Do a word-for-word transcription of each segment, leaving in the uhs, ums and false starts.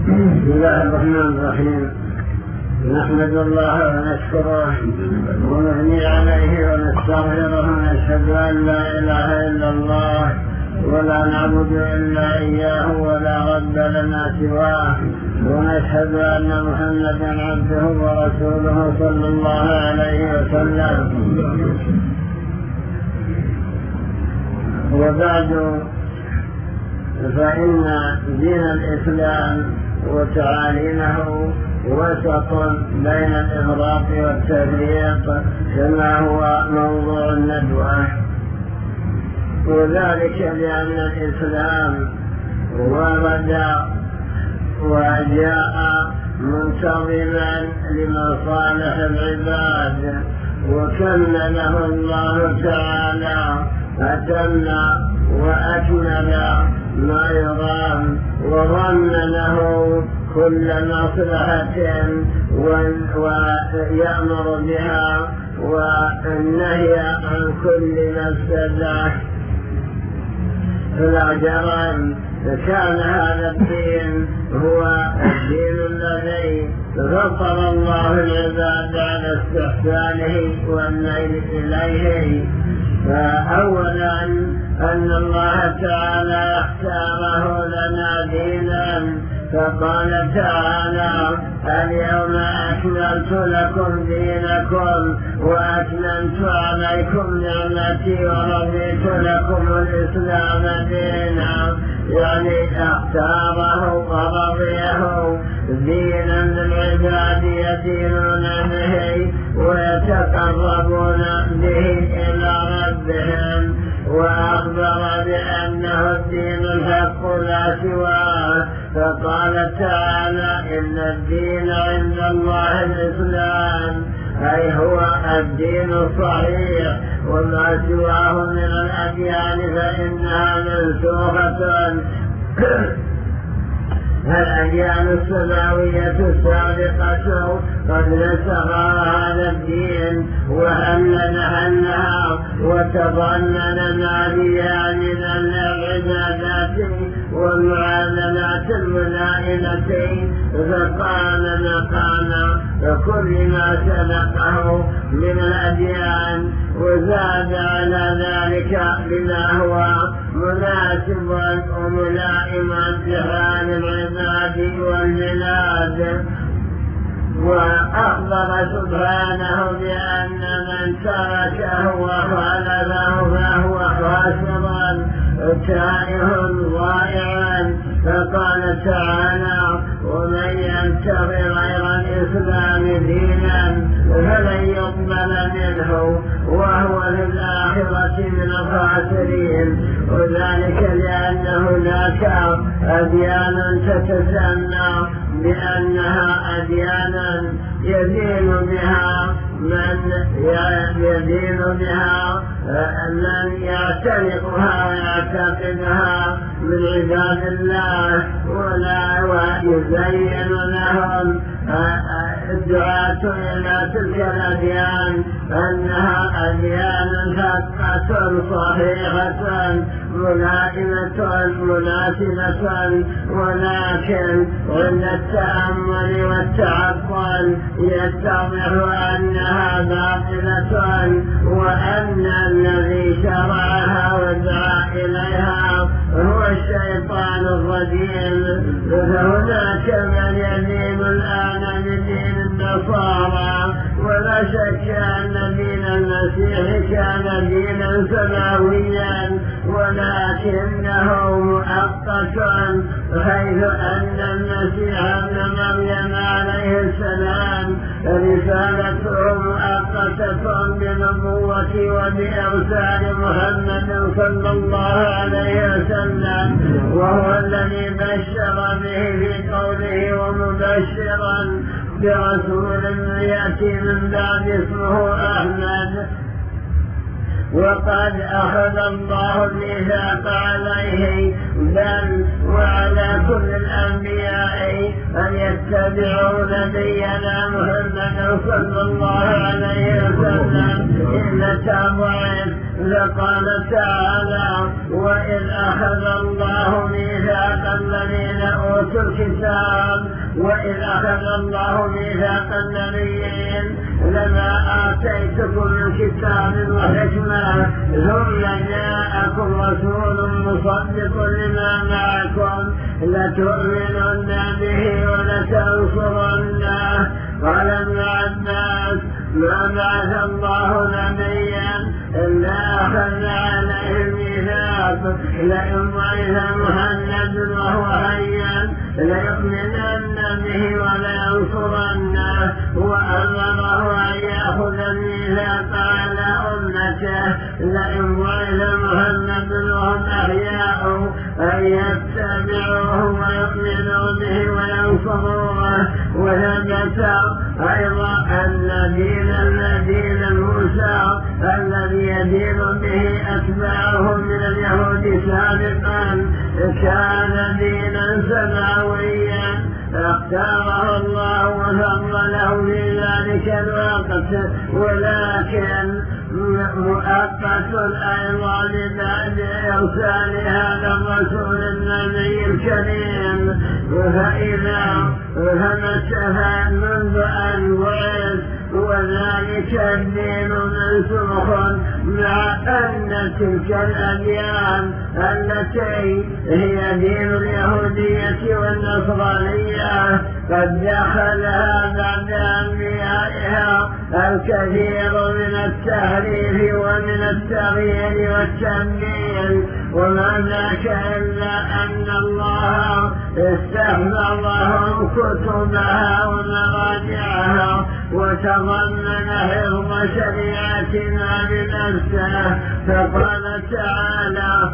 بسم الله الرحمن الرحيم. نحمد الله ونشكره ونثني عليه ونستغفره ونشهد أن لا إله إلا الله ولا نعبد إلا إياه ولا رب لنا سواه، ونشهد أن محمدا عبده ورسوله صلى الله عليه وسلم. وبعد، فإن دين الإسلام وتعاليمه وسط بين الإغراق والتفريق كما هو موضوع الندوة، وذلك لأن الإسلام ورد وجاء منتظما لمصالح العباد، وكمله الله تعالى أتم وأكمل ما يرام، وظن له كل مصلحة ويأمر بها والنهي عن كل مفسدة. فلا جرم كان هذا الدين هو الدين الذي فطر الله العباد على استحسانه والميل إليه. فأولا أن الله تعالى اختاره لنا دينا، فقال تعالى: اليوم أكملت لكم دينكم وأتممت عليكم نعمتي ورضيت لكم الإسلام دينا. يعني اختاره ورضيه دينا للعباد يدينون به ويتقربون به إلى ربهم، وأخبر بأنه الدين الحق لا سواه. فقال تعالى: إن الدين عند الله الإسلام، أي هو الدين الصحيح، وما سواه من الأديان فإنها منسوخة. الأديان السماوية السابقة قد نسخها هذا الدين وأمنها وتضمن ما فيها من العبادات والمعاملات الملائمة، فقام مقام كل ما سبقه من الأديان، وزاد على ذلك بما هو مناسب وملائم لحال العباد والبلاد. وأخبر سبحانه بأن من تركه وخالفه فهو خاسر تائه ضائع. فقال تعالى: ومن يبتغي غير الإسلام دينا فلن يقبل منه وهو في الآخرة من الخاسرين. وذلك لأن هناك أديان تتسمى بأنها أديانا يدين بها من يدين بها من يعتنقها ويعتقدها من عباد الله، ولا ويزين لهم الدعاة إلى تلك الأديان أنها أديان حقة صحيحة ملائمة مناسبة، ولكن عند التأمل والتعقل يتضح أنها باطلة، وأن الذي شرعها ودعا إليها هو الشيطان الرجيم. فهناك من يدين الآن بدين النصارى، ولا شك أن دين المسيح كان دينا سماويا، ولكنه مؤقت، حيث أن المسيح ابن مريم عليه السلام رسالته مؤقتة بنبوة وبإرسال محمد صلى الله عليه وسلم، وهو الذي بشر به في قوله: ومبشرا برسول يأتي من بعد اسمه أحمد. وقد أخذ الله الميثاق عليه بل وعلى كل الأنبياء أن يتبعوا نبينا محمد صلى الله عليه وسلم إلا تبعث. فقال تعالى: وإذ أخذ الله ميثاق الذين أوتوا الكتاب وإذ أخذ الله ميثاق النبيين لما آتيتكم من كتاب وحكمة ثم جاءكم رسول مصدق لما معكم لتؤمنن به ولتنصرنه. قال ابن عباس ما بعث الله نبيا إلا أخذ عليه الميثاق لئن بعث محمد وهو حيا ليؤمنن به ولينصرنه، وأمره أن يأخذ الميثاق على أمته لئن بعث محمد وهم أحياء أن يتبعوه ويؤمنوا به وينصروه. وثبت أيضا أن دين الذين موسى الذي يدين به أتباعه من اليهود سابقا كان دينا سماويا اختاره الله وفضله في ذلك الوقت، ولكن مؤقت أيضا بعد إرسال هذا الرسول النبي الكريم. فإذا فمسها منذ أن بعث وذلك الدين منسوخ، مع أن تلك الأديان التي هي دين اليهودية والنصرانية قد دخلها بعد أنبيائها الكثير من التحريف ومن التغيير والتبديل، وما ذاك إلا أن الله استحفظهم كتبها ومراجعها وتضمن حفظ شريعتنا بنفسه. فقال تعالى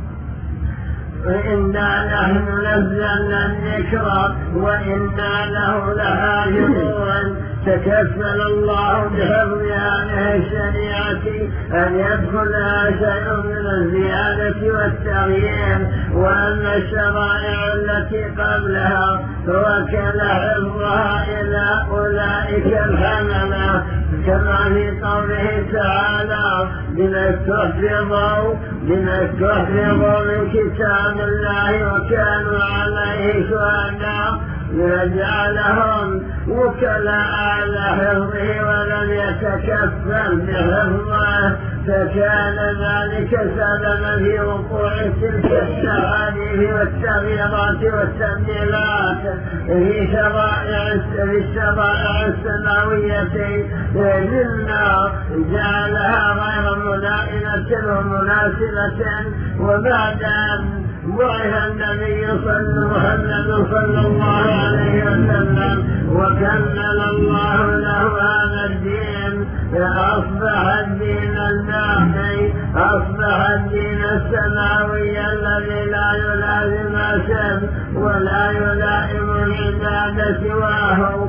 وإنا نحن نزلنا الذكر وإنا له لحافظون. تكفل الله بحفظ هذه الشريعة أن يدخلها شيء من الزيادة والتغيير، وأما الشرائع التي قبلها فوكل حفظها إلى أولئك الحملة، كما في قوله تعالى بما استحفظوا بما استحفظوا من كتاب الله وكانوا عليه شهداء ليجعلهم وكلاء على حفظه ولم يتكفل بحفظه، فكان ذلك سببا في وقوع تلك التحاليف والتغييرات والتبديلات في شرائع الشرائع السماوية مما جعلها غير ملائمة ومناسبة. وبعد أن بعث النبي صلى محمد صلى الله عليه وسلم وكمل الله له هذا الدين فأصبح الدين الباقي، أصبح الدين السماوي الذي لا يلازم شيء ولا يلائم العباد سواه.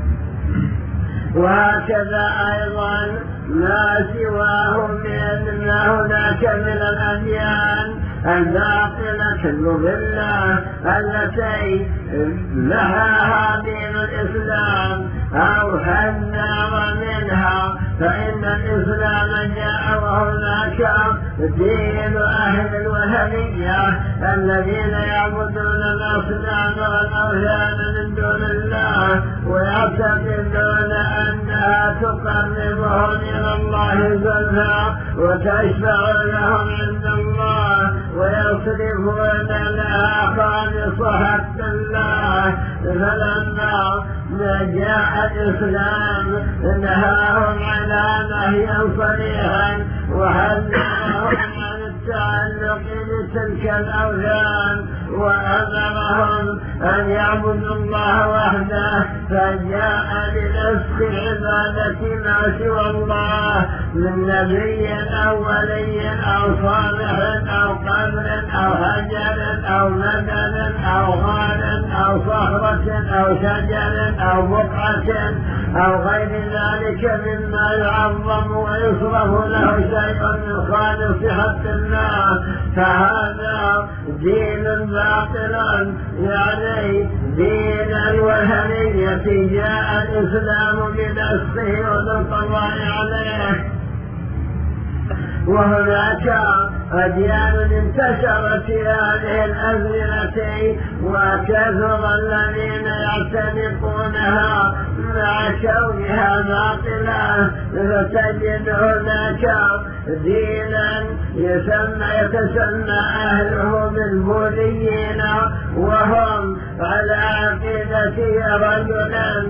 وهكذا أيضا ما سواه من ما هناك من الأديان الباطلة المضلة التي لها دين الإسلام أو حذر منها، فإن الإسلام جاء وهناك دين أهل الوثنية الذين يعبدون الأصنام والأوثان من دون الله ويعتقدون أنها تقربهم إلى الله زلفى وتشفع لهم عند الله ويصرفون لها خالص حق الله. فلما جاء الإسلام نهاهم على نهيا صريحا وحذرهم عن التعلق بتلك الأوثان وأمرهم أن يعبدوا الله وحده، فجاء بنسخ عبادة ما سوى الله من نبي أو ولي أو صالح أو قبر أو حجر أو مدن أو غار أو صخرة أو شجر أو بقعة أو غير ذلك مما يعظم ويصرف له شيء من خالص حق الله، فهذا دين باطل يعني دين الوثنية. جاء الإسلام بنسخه وبالقضاء عليه. وهناك أديان انتشرت في هذه الأزمنة وكثر الذين يعتنقونها مع كونها باطلة، فتجد هناك دينا يسمى يتسمى أهله بالبوذيين، وهم على عقيدة رجلا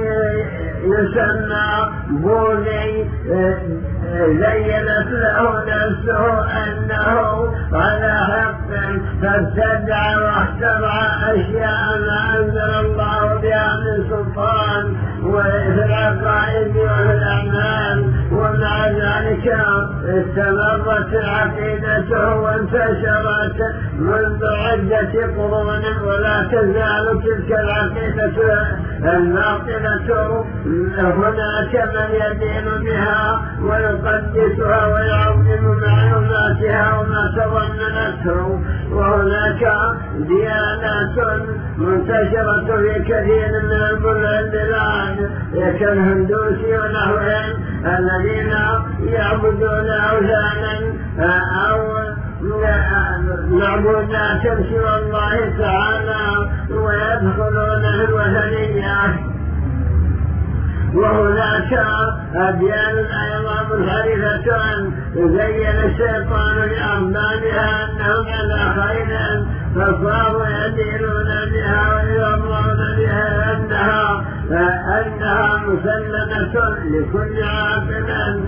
يسمى بوذي زينت له نفسه أنه على حق، فابتدع واخترع أشياء ما أنزل الله بها من سلطان وفي العقائد وفي الأعمال، ومع ذلك استمرت عقيدته وانتشرت منذ عدة قرون، ولا تزال تلك العقيدة الباطلة هناك من يدين بها ويقدسها ويعظم معلوماتها وما تضمنته، وهناك ديانات منتشرة في كثير من البلاد كالهندوس ونحوهم الذين يعبدون أوثانا أو معبودات سوى الله تعالى ويدخلون في الوثنية. وهناك أديان أيضا منحرفة زين الشيطان لأربابها أنهم على خير فصاروا يدينون بها ويرضون بها أنها أنها مسلمة لكل عاقل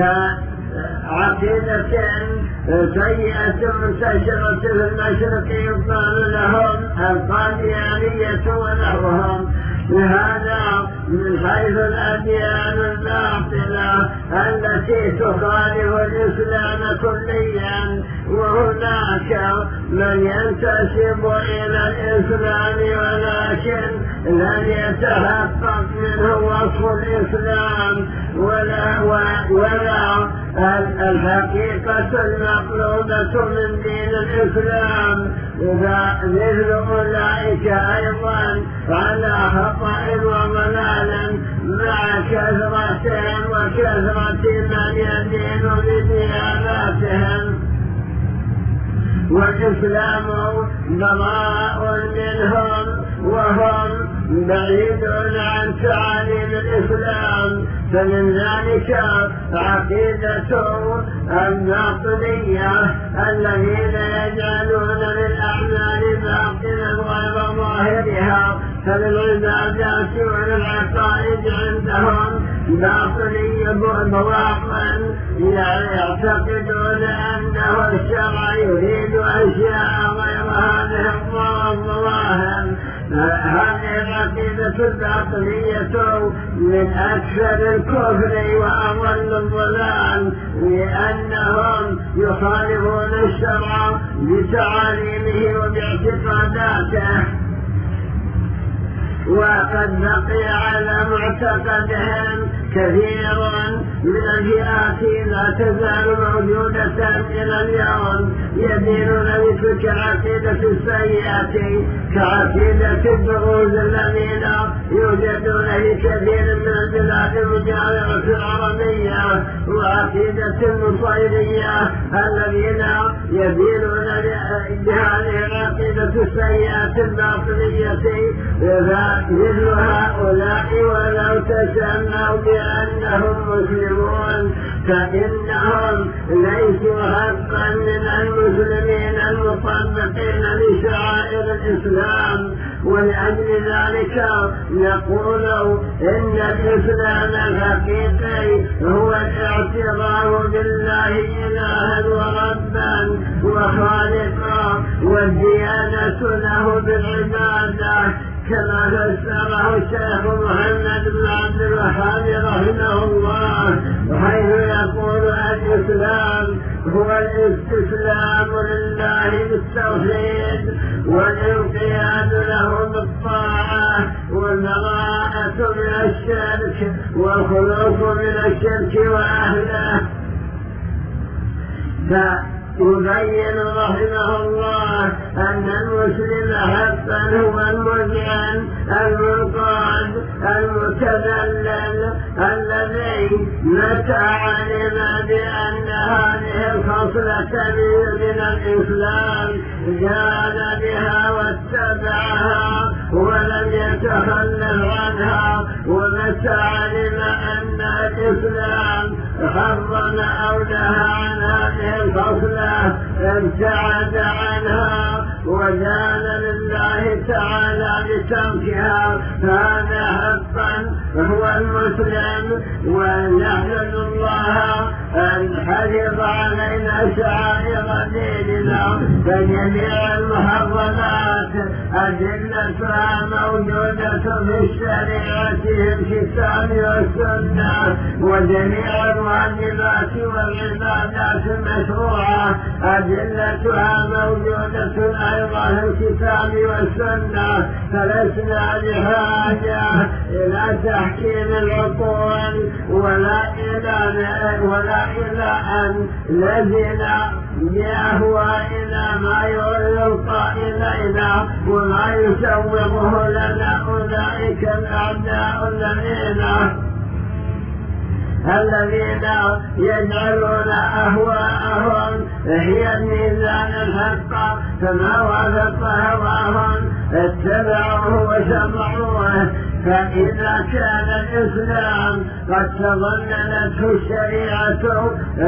كعقيدة سيئة منتشرة في المشرق يقال لهم القاديانية ونحوهم. هذا من حيث الأديان الباطلة التي تخالف الإسلام كليا، وهناك من ينتسب إلى الإسلام ولكن لن يتحقق منه وصف الإسلام ولا, ولا الحقيقة المطلوبة من دين الإسلام، مثل أولئك أيضا على خطأ وضلال مع كثرتهم وكثرة من يدين بدياناتهم، والإسلام براء منهم وهم بعيدون عن تعاليم الإسلام. فمن ذلك عقيدة الباطنية الذين يجعلون للأعمال باطلا غير ظاهرها، فللعبادات وللعقائد عندهم باطنية بواطن يعتقدون أنه الشرع يريد أشياء غير هذه الظواهر. هذه العقيدة الباطنية من أكثر الكفر وأضل الضلال، لأنهم يخالفون الشرع بتعاليمه وباعتقاداته، وقد بقي على معتقدهم كثير من الفئات لا تزال موجودة إلى اليوم يدينون بتلك العقيدة السيئة كعقيدة الدروز الذين يوجدون في كثير من البلاد المجاورة العربية، وعقيدة النصيرية الذين يدينون بهذه العقيدة السيئة الباطنية. مثل هؤلاء ولو تسموا بأنهم مسلمون فإنهم ليسوا حقا من المسلمين المطبقين لشعائر الإسلام، ولأجل ذلك نقول إن الإسلام الحقيقي هو الاعتراف بالله إلها وربا وخالقا، والديانة له بالعبادة كما فسره الشيخ محمد بن عبد الوهاب رحمه الله، حيث يقول الإسلام هو الاستسلام لله بالتوحيد والانقياد له بالطاعة والبراءة من الشرك والخلوص من الشرك وأهله. فيبين رحمه الله أن المسلم حقا هو المذعن المنقاد المتذلل الذي متى علم بأن هذه الخصلة من الإسلام جاد بها واتبعها ولم يتخلف عنها، ومتى علم أن الإسلام حرم أو نهى عن هذه الخصلة ابتعد عنها وجعل لله تعالى بتركها، هذا حقا هو المسلم. ونحمد الله أن حفظ علينا شعائر ديننا، فجميع المحرمات أدلتها موجودة في الشريعة في الكتاب والسنة، وجميع الواجبات والعبادات المشروعة أدلتها موجودة أيضا في الكتاب والسنة، فلسنا بحاجة إلى تحكيم العقول ولا إلى ولا إلى أن نزل بأهوائنا ما يلقى إلينا وما يسوغه لنا أولئك الأعداء الذين الذين يجعلون أهواءهم هي الميزان الحق، فما وافق هواهم اتبعوه وسمعوه. فإذا كان الإسلام قد تضمنته الشريعة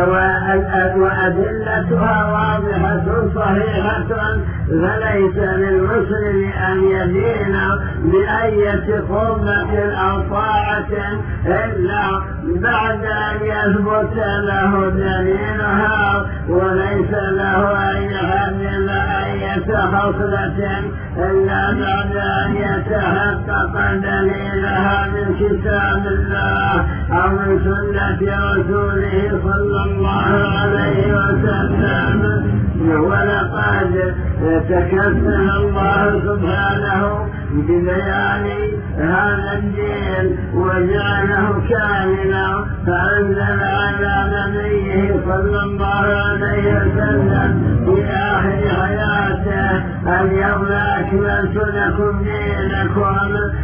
وأدلتها واضحة صحيحة، فليس للمسلم أن يدين بأية قربة أو طاعة إلا بعد أن يثبت له دليلها، وليس له أن يحمل أية خصلة إلا بعد أن يتحقق دليلها من كتاب الله أو من سنة رسوله صلى الله عليه وسلم. ولقد تكفل الله سبحانه ببيان هذا الدين وجعله كاملا، فأنزل على نبيه صلى الله عليه وسلم في آخر حياته: اليوم أكملت لكم دينكم.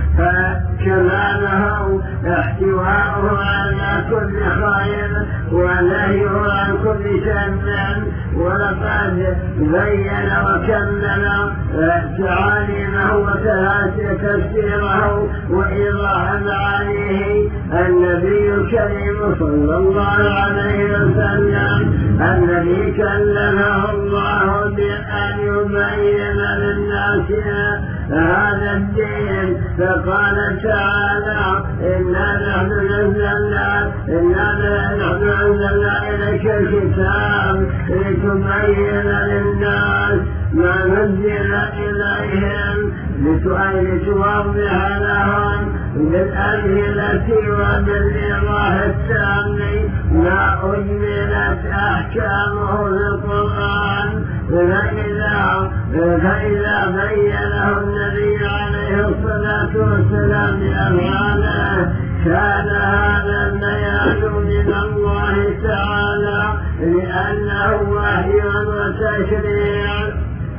فكماله احتواءه على كل خير ونهيه عن كل شر، ولقد بين وكمل تعاليمه وتفسيره وإيضاح معانيه النبي الكريم صلى الله عليه وسلم، الذي كلمه الله بأن يبين للناس هذا الدين. فقال تعالى: إنا نحن نزلنا إنا نحن أنزلنا إليك الكتاب لتبين للناس ما نزل إليهم لتوضح لهم بالأمثلة وبالإيضاح التام ما أجملت أحكامه في القرآن. فإذا, فإذا بينه النبي عليه الصلاة والسلام بأفعاله كان هذا البيان من الله تعالى، لأنه وحي وتشريع.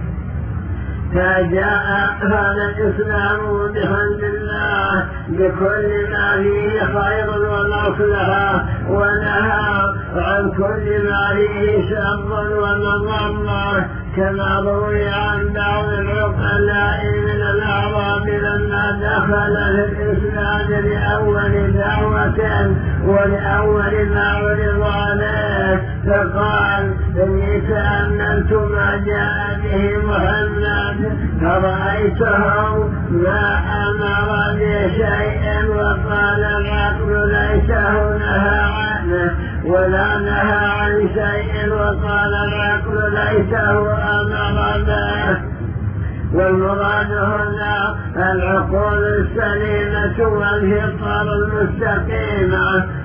فجاء هذا الإسلام بحمد الله بكل ما فيه خير ومصلحة، ونهى عن كل ما فيه شر ومضرة، كما روي عن بعض العقلاء من الأعراب لما دخل في الإسلام لأول دعوة ولأول ما عرض عليه، فقال: إني تأملت ما جاء به محمد فرأيته ما أمر بشيء وقال العقل ليس نهى عنه، ولا نهى عن شيء وقال العقل ليس أمر به. والمراد هنا العقول السليمة والفطر المستقيمة،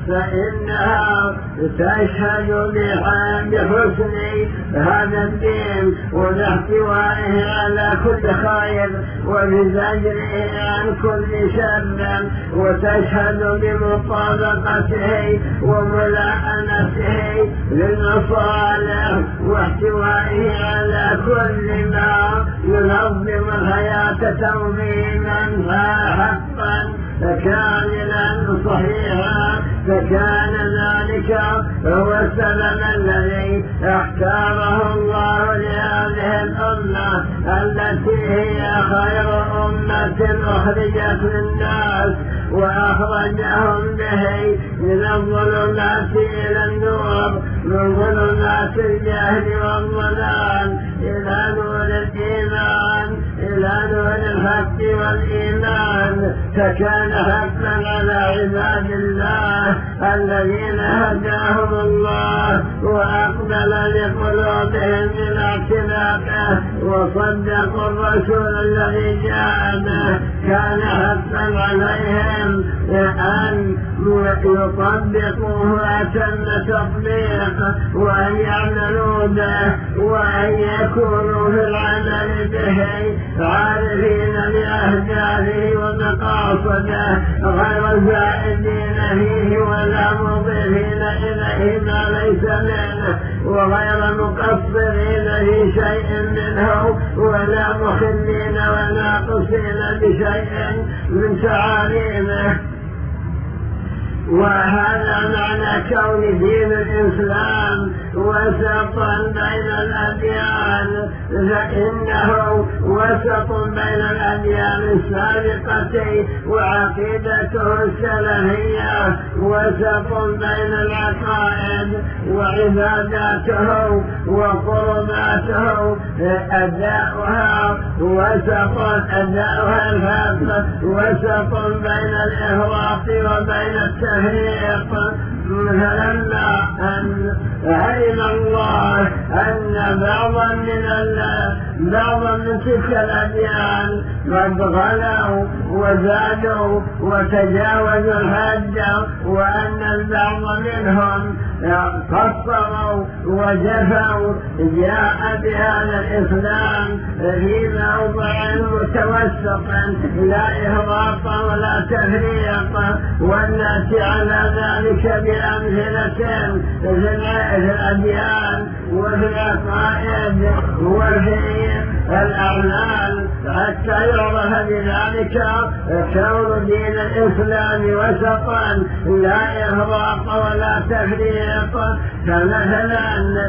فإنها تشهد بحسن هذا الدين وباحتوائه على كل خير وبزجره عن كل شر، وتشهد بمطابقته وملائمته للمصالح واحتوائه على كل ما ينظم الحياة تنظيما حقا كاملا صحيحا. فكان ذلك هو السبب الذي اختاره الله لهذه الأمة التي هي خير أمة أخرجت للناس، وأخرجهم به من الظلمات إلى النور، من ظلمات الجهل والضلال إلى نور الإيمان، إلى نور الحق والإيمان. فكان حقا على عباد الله الذين هداهم الله وأقبل لقلوبهم إلى اعتناقه وصدقوا الرسول الذي جاء به، كان حقا عليهم أن يطبقوه أتم تطبيق، وأن يعملوا به، وأن يكونوا في العمل به عارفين بأهدافه ومقاصده غير زائدين فيه ولا مضيفين إليه ما ليس منه، وغير مقصرين في شيء منه ولا مخلين وناقصين بشيء من تعاليمه. وهذا معنى كون دين الإسلام وسطا بين الأديان، فإنه وسط بين الأديان السابقة وعقيدته السلفية، وسط بين العقائد وعباداته وقرباته أداؤها، وسط أداؤها الحق، وسط بين الإهراق وبين التهريق. فلما أن علم الله أن بعضا من بعضا من تلك الأديان قد غلوا وزادوا وتجاوزوا الحد، وأن البعض منهم قصروا وجفوا، جاء بهذا الإسلام في موضع متوسط لا إهراق ولا تفريق، والناس على ذلك بأمثلة في الأديان وفي العقائد وفي الأعمال، حتى يعرف بذلك كون دين الإسلام وسطا لا إهراق ولا تفريق. فمثلا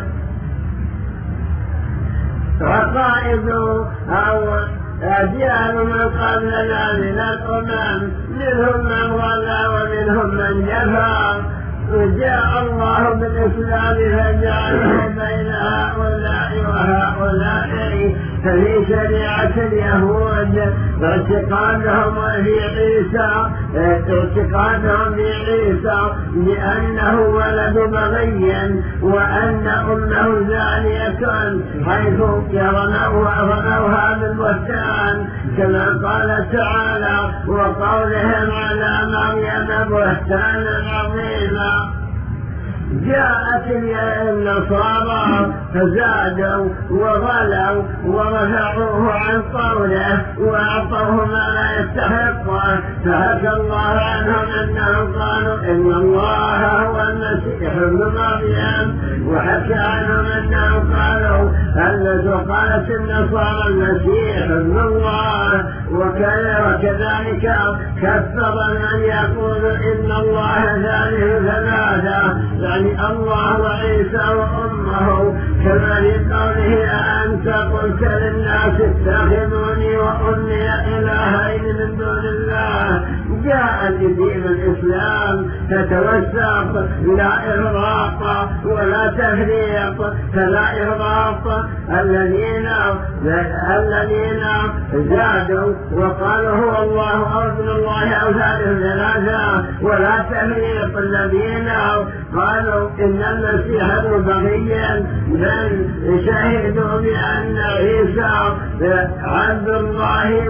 عقائد أو أديان من قبلنا من الأمم منهم من ضل ومنهم من جفا، جاء الله بالإسلام فجعله بين هؤلاء وهؤلاء. ففي شريعة اليهود اعتقادهم في عيسى اعتقادهم في عيسى بأنه ولد بغي وأن أمه زانية، حيث يرونها بالبهتان كما قال تعالى وقولهم على مريم بهتانا عظيما. جاءت النصارى فزادوا وغلوا ورفعوه عن قوله وأعطوه ما لا يستحقه، فحكى الله عنهم أنهم قالوا إن الله هو المسيح ابن مريم، وحكى عنهم أنهم قالوا أن قالت النصارى المسيح ابن الله، وكذلك كفر من يقول إن الله ثالث ثلاثة، يعني الله وعيسى وأمه، كما في قوله أأنت قلت للناس اتخذوني وأمي إلهين من دون الله. جاء دين الإسلام تتوسط لا إغراق ولا تفريق، فلا إغراق الذين الذين زادوا وقالوا هو الله أو ابن الله أو ثالث ثلاثة، ولا تفريق الذين قالوا إن المسيح ابن بغي، بل شهدوا بأن عيسى عبد الله ورسوله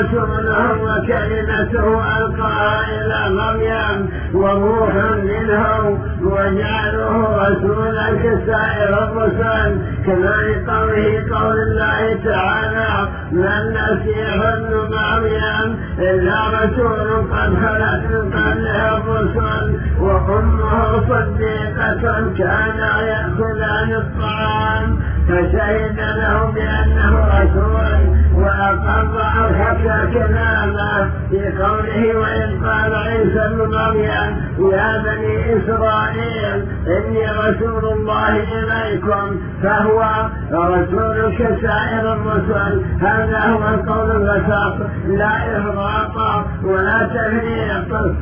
رسوله وكلمته ألقاها إلى مريم وروح منه وجعله رسولا كسائر الرسل، كما لقوله قول الله تعالى: ما المسيح ابن مريم إلا رسول قد خلت من قبله الرسل وأمه صديقة كانا يأكلان الطعام، فشهد له بأنه رسول وأقر أرحك كلامه في قوله: وإذ قال عيسى ابن مريم يا بني إسرائيل إني رسول الله إليكم، فهو رسول كسائر الرسل. هذا هو القول الوسط، لا إفراط ولا تفريط.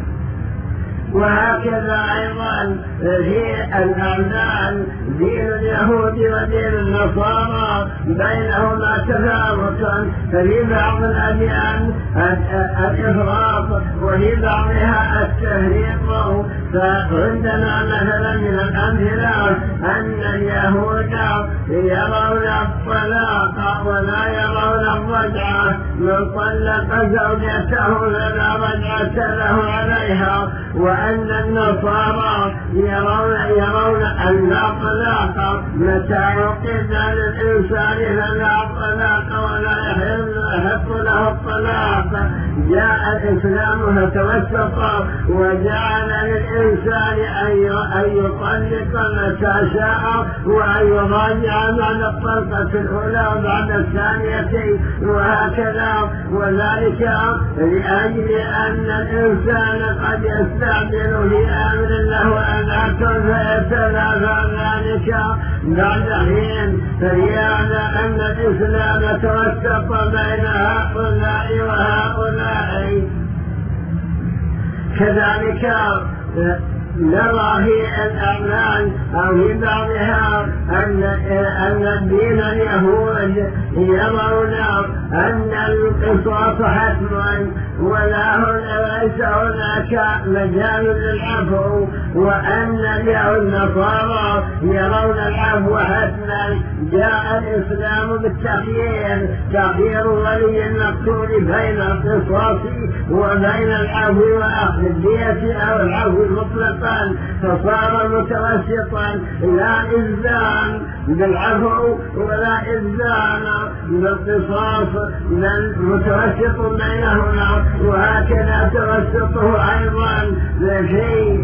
وهكذا أيضا في الأعمال دين اليهود ودين النصارى بينهما تفاوت، ففي بعض الأديان الإفراط وفي بعضها التفريط. فعندنا مثلا من الأمثلة أن اليهود يرون الطلاق ولا يرون الرجعة، من طلق زوجته فلا رجعة له عليها، وأن النصارى يرون يرون أن لا طلاق متى عقد للإنسان فلا طلاق ولا يحق له الطلاق. جاء الإسلام فتوسط وجعل للإنسان أن يطلق متى شاء وأن يراجع بعد الطلقة الأولى وبعد الثانية وهكذا، وذلك لأجل أن الإنسان قد يستعجل في أمر له أذاك فيتلافى ذلك بعد حين، فلهذا أن الإسلام توسط بين هؤلاء وهؤلاء. كذلك نرى في الأعمال أو في بعضها أن أن الدين اليهود يرون أن القصاص حتما ولا ليس هناك مجال للعفو، وأن النصارى يرون العفو حتما. جاء الإسلام بالتخيير، تخيير ولي المقتول بين القصاص وبين العفو وأخذ الدية أو العفو مطلقا، فصار متوسطا، لا إذان بالعفو ولا إذان بالقصاص، بل متوسط بينهما. وهكذا توسطه أيضا في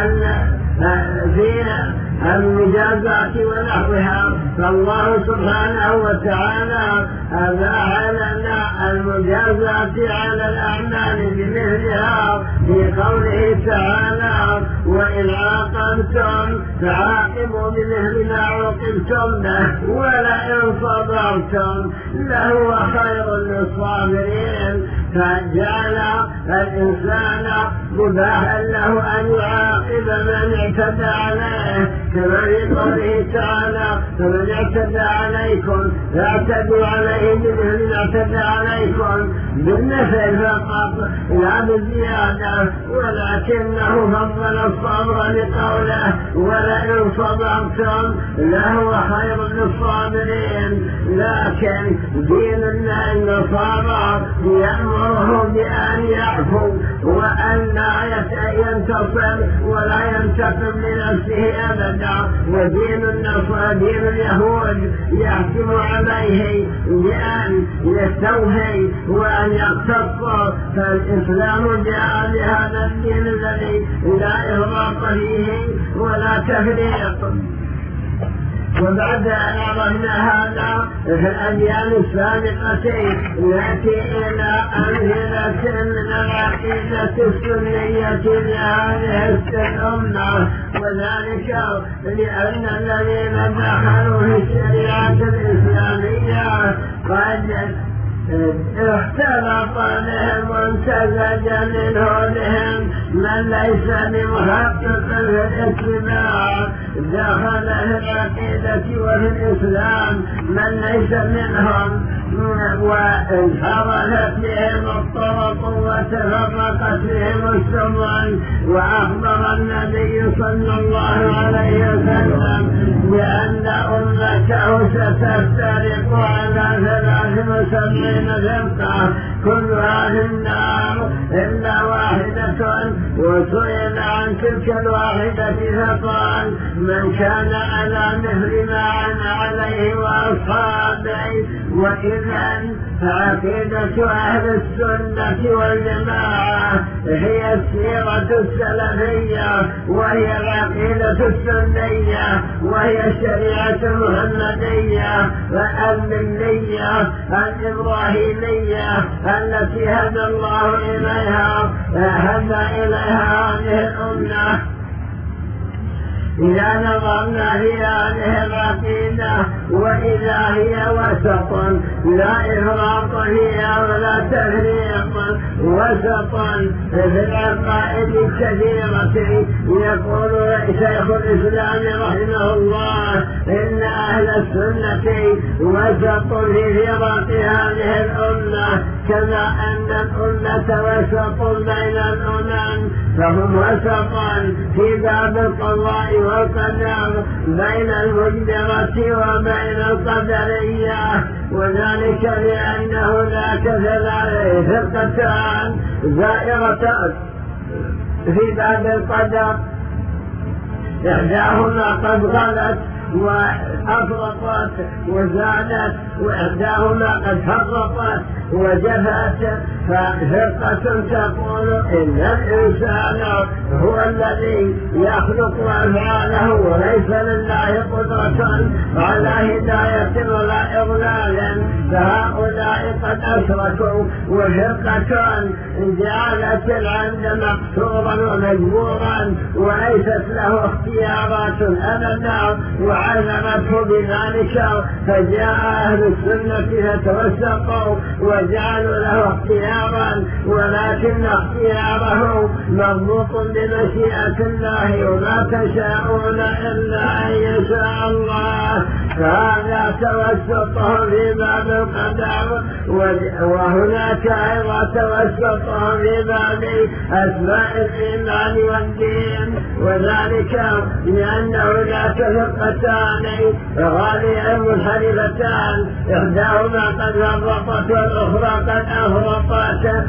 في المجازات ونحوها. فالله سبحانه وتعالى أباح لنا المجازات على الأعمال بمثلها في قوله تعالى: وإن عاقبتم فعاقبوا بمثل ما عوقبتم به ولئن صبرتم لهو خير للصابرين. فجعل الإنسان مباحا له أن يعاقب من اعتدى عليه، كما في قوله تعالى: فمن اعتدى عليكم فاعتدوا عليه بمثل ما اعتدى عليكم، بالنفل فقط لا بالزيادة، ولكنه فضل الصبر لقوله: ولئن صبرتم لهو خير للصابرين. لكن دين النصارى يأمره بأن يعفو وأن لا ينتصر ولا ينتقم لنفسه أبدا، ودين النصارى دين اليهود يحكم عليه بأن يستوفي وأن يقتص. فالإسلام جاء بهذا الدين الذي لا إفراط فيه ولا تفريط. وبعد أن عرفنا هذا في الأديان السابقة نأتي إلى أمثلة من العقيدة السنية لهذه الأمة، وذلك لأن الذين دخلوا في الشريعة الإسلامية قد اختلط بهم وامتزج منه بهم من ليس بمحقق في الاتباع، دخل في العقيدة وفي الإسلام من ليس منهم، وانحرفت بهم الطرق وتفرقت بهم السبل. وأخبر النبي صلى الله عليه وسلم بأن أمته ستفترق على ثلاث وسبعين فرقة كلها في النار إلا واحدة. وسئل عن تلك الواحدة فقال من كان على مثل ما أنا عليه وأصحابي. وإذا فعقيدة أهل السنة والجماعة هي السيرة السلفية، وهي العقيدة السنية، وهي الشريعة المحمدية والملية الإبراهيمية التي هدى الله إليها هدى إليها هذه الأمة. إذا نظرنا في هذه العقيدة وإذا هي وسط لا إفراط فيها ولا تفريط، وسط في العقائد الكثيرة. يقول شيخ الإسلام رحمه الله إن أهل السنة وسط في فرق هذه الأمة، كما أن الأمة وسط بين الأمم، فهم وسطا في باب القضاء والقدر بين المجبرة وبين القدرية. وذلك لأن هناك ثلاث فرقتان زائرتان في باب القدر، إحداهما قد غلت وأفرطت وزادت، وإحداهما قد فرطت وجفت. ففرقة تقول إن الإنسان هو الذي يخلق أفعاله وليس لله قدرة على هداية ولا إضلال، فهؤلاء قد أشركوا. وفرقة جعلت العبد مقصورا ومجبورا وليست له اختيارات أبدا وعلمته بذلك، فجاء أهل السنة فتوسطوا وجعلوا له اختيارا، ولكن اختياره مربوط بمشيئة الله وما تشاءون إلا أن يشاء الله. فهذا توسطه في باب القدر. وهناك أيضا توسطه في باب أسماء الإيمان والدين، وذلك لأن هناك فرقتان غالية منحرفتان، إحداهما قد فرطت والأخرى قد أفرطت.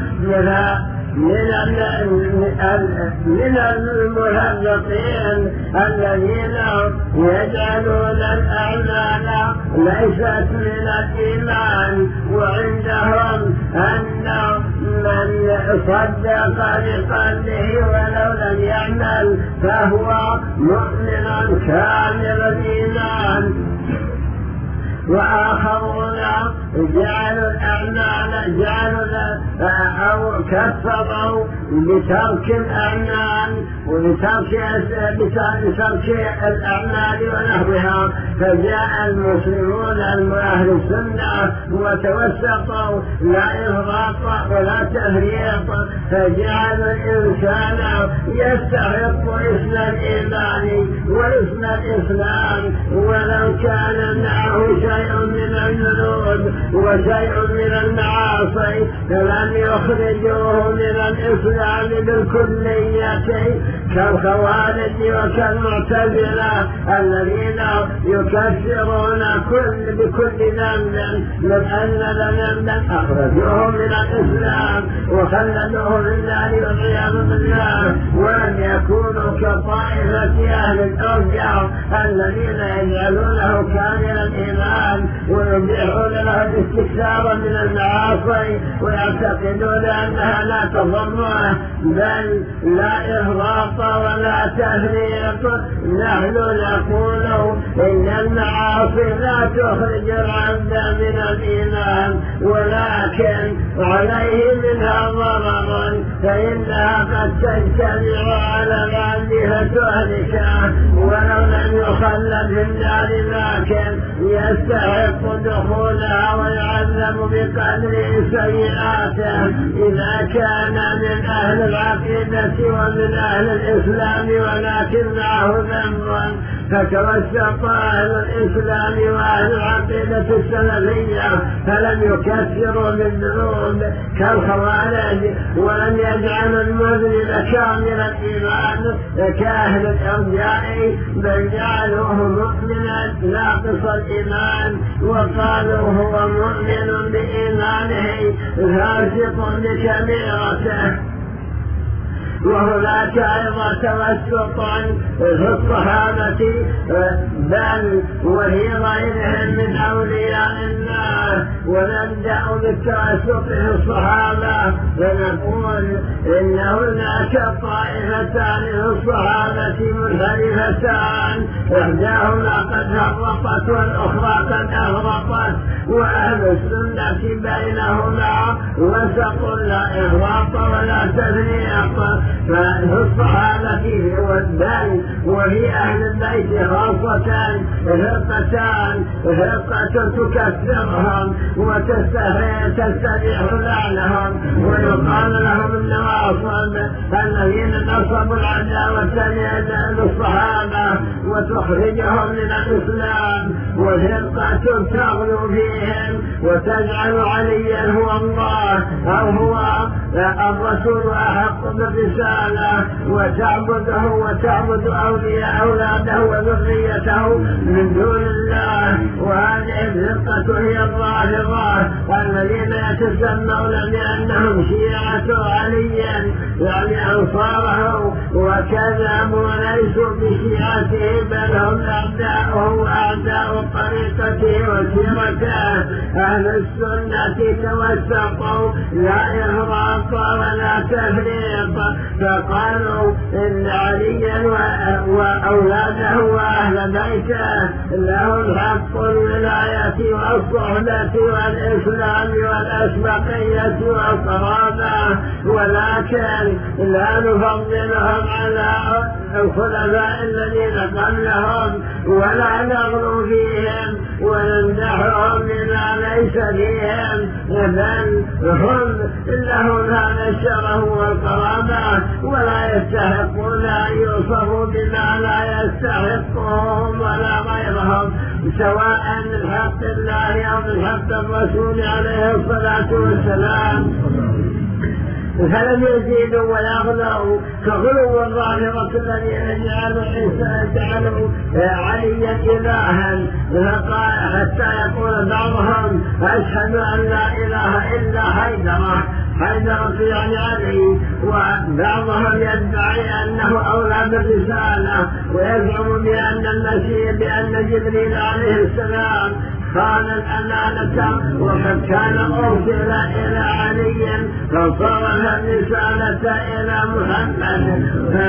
من المهرطين الذين يجعلون الأعمال ليست من الإيمان، وعندهم أن من صدق بقلبه ولو لم يعمل فهو مؤمن كامل الإيمان. وآخرون جعلوا الأعمال جعلوا أو كفروا بترك الأعمال وبترك الأعمال ونحوها. فجاء المسلمون أهل السنة وتوسطوا لا إفراط ولا تفريط، فجعلوا الإنسان يستحق اسم الإيمان واسم الإسلام ولو كان معه شيء من الذنوب وشيء من المعاصي، فلم يخرجوه من الإسلام بالكلية كالخوارج وكالمعتزلة الذين يكفرون كل بكل ذنب من أن ذنبا أخرجوه من الإسلام وخلدوه في النار والعياذ بالله. ولم يكونوا كطائفة أهل الأرجع الذين يجعلونه كامل الإيمان ويبيحون له الاستكثار من المعاصي ويعتقدون أنها لا تضره، بل لا إفراط ولا تفريط. نحن نقول إن المعاصي لا تخرج العبد من الإيمان، ولكن عليه منها ضرر، فإنها قد تجتمع على العبد فتهلكه ولو لم يخلد في النار، لكن يستحق دخولها ويعذب بقدر سيئاته إذا كان من أهل العقيدة ومن أهل الإسلام ولكن معه ذنب. فتوسط أهل الإسلام وأهل العقيدة السلفية فلم يكثروا بالذنوب كالخوارج، ولم يجعلوا المذنب كامل الإيمان كأهل الإرجاء، بل جعلوه مؤمنا ناقص الإيمان، وقالوا هو مؤمن بإيمانه فاسق بكبيرته. وهناك أيضا توسطا في الصحابة بل وفي غيرهم من أولياء الله. ونبدأ بالتوسط في الصحابة فنقول إن هناك طائفتان في الصحابة منحرفتان، إحداهما قد هرطت والأخرى قد أغرقت، وأهل السنة بينهما وسط لا إغراق ولا تفريق. ففي الصحابة والدين وفي أهل البيت خاصة فرقتان، فرقة تكفرهم وتستبيح لعنهم ويقال لهم النواصب الذين نصبوا العداوة للصحابة وتخرجهم من الإسلام، وفرقة تغلو فيهم وتجعل عليا هو الله أو هو الرسول أحق بالرسالة وتعبده وتعبد أولياء أولاده وذريته من دون الله. وهذه الفرقة هي الرافضة الذين يتسمون بأنهم شيعة عليا يعني أنصاره، وكذبوا ليسوا بشيعته بل هم أعداؤه وأعداء طريقته وسيرته. أهل السنة توسطوا لا إغراق ولا تفريق، فقالوا إن عليا وأولاده وأهل بيته لهم حق الولاية والصحبة والإسلام والأسبقية والقرابة، ولكن لا نفضلهم على الخلفاء الذين قبلهم ولا نغلو فيهم ونمدحهم بما ليس فيهم، بل هم لهم هذا الشرف والقرابة ولا يستحقون أن يوصفوا بما لا يستحقهم ولا غيرهم، سواء من حق الله أو من حق الرسول عليه الصلاة والسلام. فلم يزيدوا ويغلوا كغلو الرافضة الذين جعلوا عليا إلها حتى يقول بعضهم أشهد أن لا إله إلا حيدرة، حيدرة يعني علي، وبعضهم يدعي أنه أولى بالرسالة ويزعم بأن المسيح بأن جبريل عليه السلام خان الأمانة وقد كان أرسل إلى علي فصرف الرسالة إلى محمد.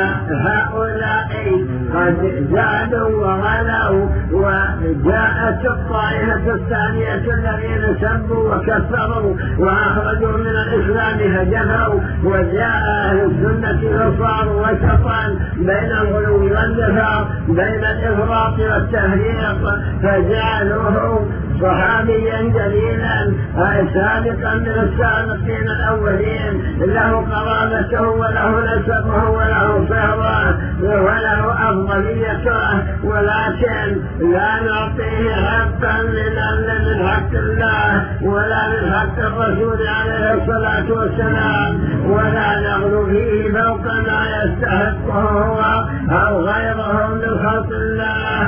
فهؤلاء قد زادوا وغلوا، وجاءت الطائفة الثانية الذين سبوا وكفروا وأخرجوا من الإسلام فجفوا، وجاء أهل السنة فصاروا وسطا بين الغلو والنفاق بين الإفراط والتفريق، فجعلوه صحابيا جليلا سابقا من السابقين الأولين له قرابته وله نسبه وله صهره وله أفضليته، ولكن لا نعطيه حقا من حق الله ولا من حق الرسول عليه الصلاة والسلام، ولا نغلو فيه فوق ما يستحقه هو أو غيره من خلق الله.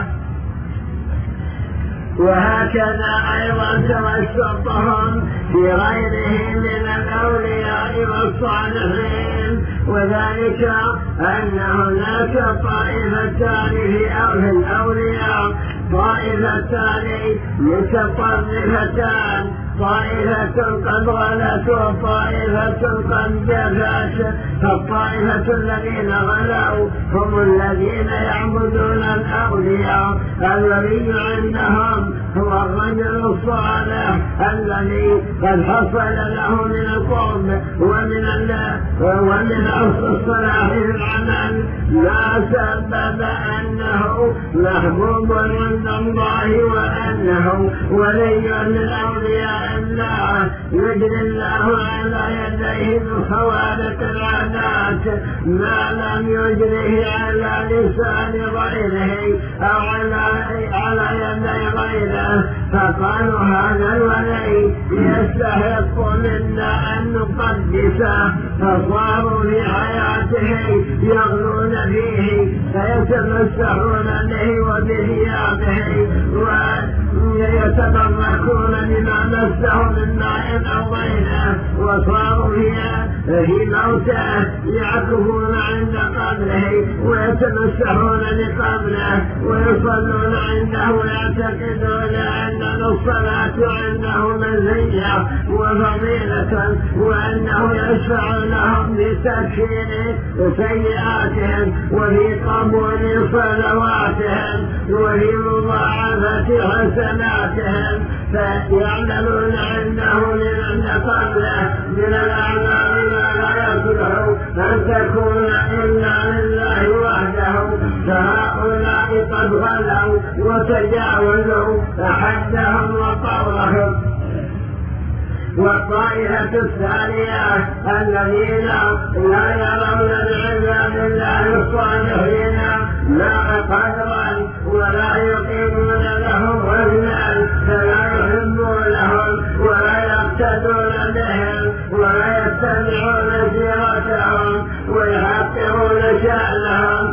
وهكذا أيضا توسطهم في غيره من الأولياء والصالحين، وذلك أن هناك طائفتان في الأولياء، طائفتان متطرفتان، طائفة قد غلت وطائفة قد جفت. فالطائفة الذين غلوا هم الذين يعبدون الأولياء، الذي عندهم هو الرجل الصالح الذي قد حصل له من القرب ومن ومن أصل الصلاح في العمل لا سبب أنه محبوب عند الله وأنه ولي من أولياء الله. الله يجري الله على يديه من خوارق العادات ما لم يجره على لسان غيره أو على على يدي غيره. فقالوا هذا الولي يستحق منا أن نقدسه، فصاروا في حياته يغلون فيه فيتمسحون به وبثيابه ويتبركون بما مسه من ماء أو غيره، وصاروا في موته يعكفون عند قبره ويتمسحون بقبره ويصلون عنده ويعتقدون أن الصلاة عنده مزية وفضيلة وأنه يشفع لهم بتكفير سيئاتهم وفي قبول صلواتهم وفي مضاعفة حسناتهم، فيعملون عنده من قبله من الأعمال ما لا يصلح أن تكون إلا لله وحده. فهؤلاء قد غلوا وتجاوزوا حدهم وقولهم. والطائفة الثانية الذين لا يرون لعباد الله الصالحين لا قدرا ولا يقيمون لهم وزنا، فلا يحبونهم ولا يقتدون بهم ولا يتبعون سيرتهم ويحقرون شأنهم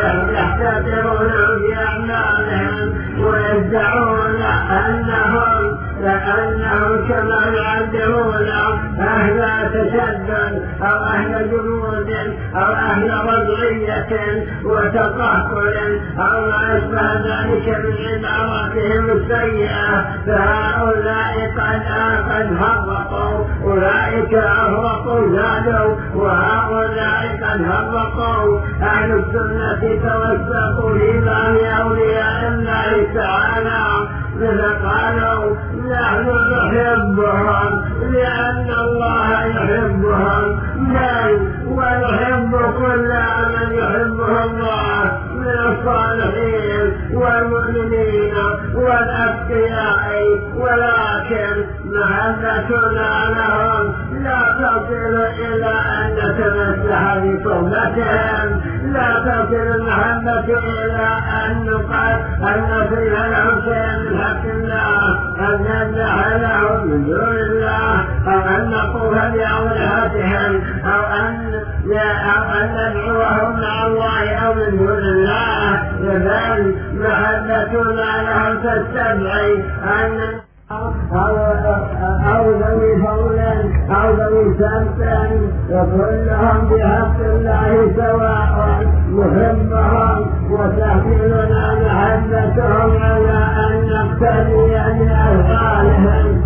ويحتقرون بأعمالهم ويدعون أنهم لأنهم كما يعبرون أهل تشدد أو أهل جنود أو أهل وضعية وتقهقر أو ما يشبه ذلك من عباراتهم السيئة. فهؤلاء قد قد هرقوا، أولئك أهرقوا زادوا، وهؤلاء قد هرقوا. أهل السنة توسطوا في باب أولياء الله تعالى فقالوا نحن نحبهم لأن الله يحبهم، بل ونحب كل من يحبه الله من الصالحين والمؤمنين والأتقياء، ولكن محبتنا لهم لا تصل إلى أن نتمسح بصحبتهم، لا تصل المحبة إلى أن نقال أن نصيب لهم شيئا من حق الله، أن نمنح لهم من دون الله، أو أن نقوم بأولادهم، أو أن أو أن ندعوهم مع الله أو من دون الله. بل محبتنا لهم تستدعي أن أو أو ذوي فضل أو ذوي سبب وكلهم بحق الله سواء، نحبهم وتحملنا محبتهم على أن نقتدي بأفعالهم.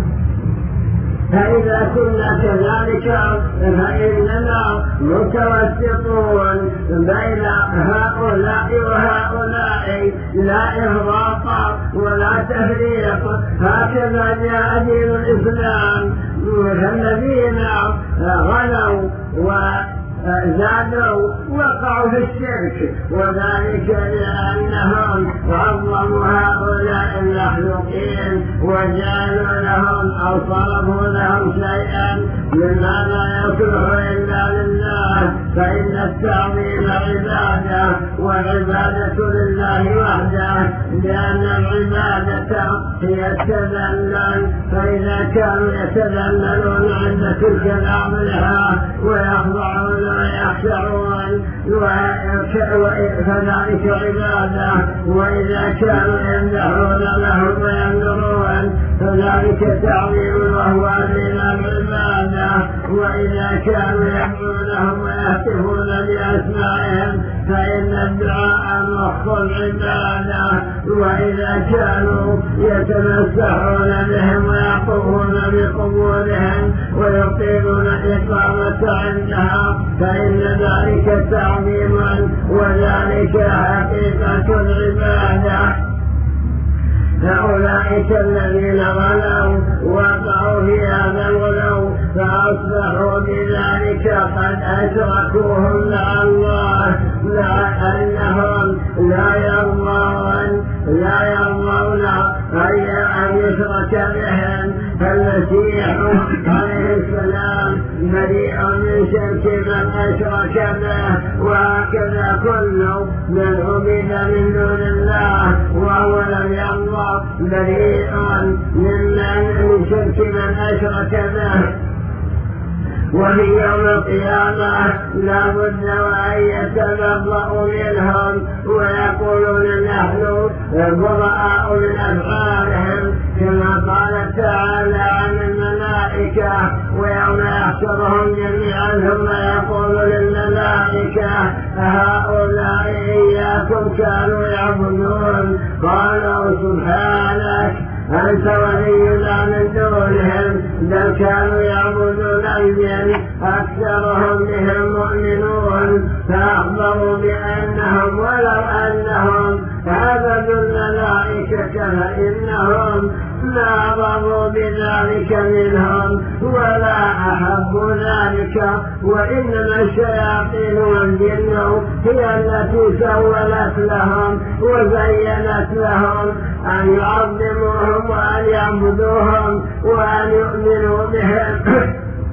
فإذا كنا كذلك فإننا متوسطون بين هؤلاء وهؤلاء، لا إفراط ولا تفريق. هكذا جاء دين الإسلام. فالذين غلوا وزادوا وقعوا في الشرك، وذلك لأنهم عظموا هؤلاء المخلوقين وجعلوا لهم أو صرفوا لهم شيئا مما لا يصلح إلا لله. فإن التعظيم عبادة والعبادة لله وحده، لأن العبادة هي التذلل. فإذا كانوا يتذللون عند تلك الأضرحة ويخضعون ويخشعون فذلك عبادة، وإذا كانوا يمدحون لهم وينذرون فذلك تعظيم وهو من العبادة، وإذا كانوا يحمونهم ويهتفون بأسمائهم فإن الدعاء مخ العبادة، وإذا كانوا يتمسحون بهم ويقومون بقبورهم ويقيمون الإقامة عندها فإن ذلك تعظيم وذلك حقيقة العبادة. فأولئك الذين غلوا وقعوا في هذا الغلو فأصبحوا بذلك قد أشركوهم مع الله، مع أنهم لا يرضون لا يرضون أن يشرك بهم. فالمسيح عليه السلام بريء من شرك من أشرك به، وهكذا كل من عبد من دون الله وهو لم يرضى بريء من شرك من أشرك به. وفي يوم القيامة لا بد وأن يتبرأوا منهم ويقولون نحن براء من أفعالهم، كما قال تعالى عن الملائكة ويوم يحشرهم جميعا ثم يقول للملائكة هؤلاء إياكم كانوا يعبدون، قالوا سبحانك أنت ولينا من دونهم بل كانوا يعبدون الجن أكثرهم بهم مؤمنون. فأخبروا بأنهم ولو أنهم عبدوا الملائكة فإنهم ما رضوا بذلك منهم ولا أحبوا ذلك، وإنما الشياطين والجن هي التي سولت لهم وزينت لهم أن يعظموهم وأن يعبدوهم وأن يؤمنوا بهم.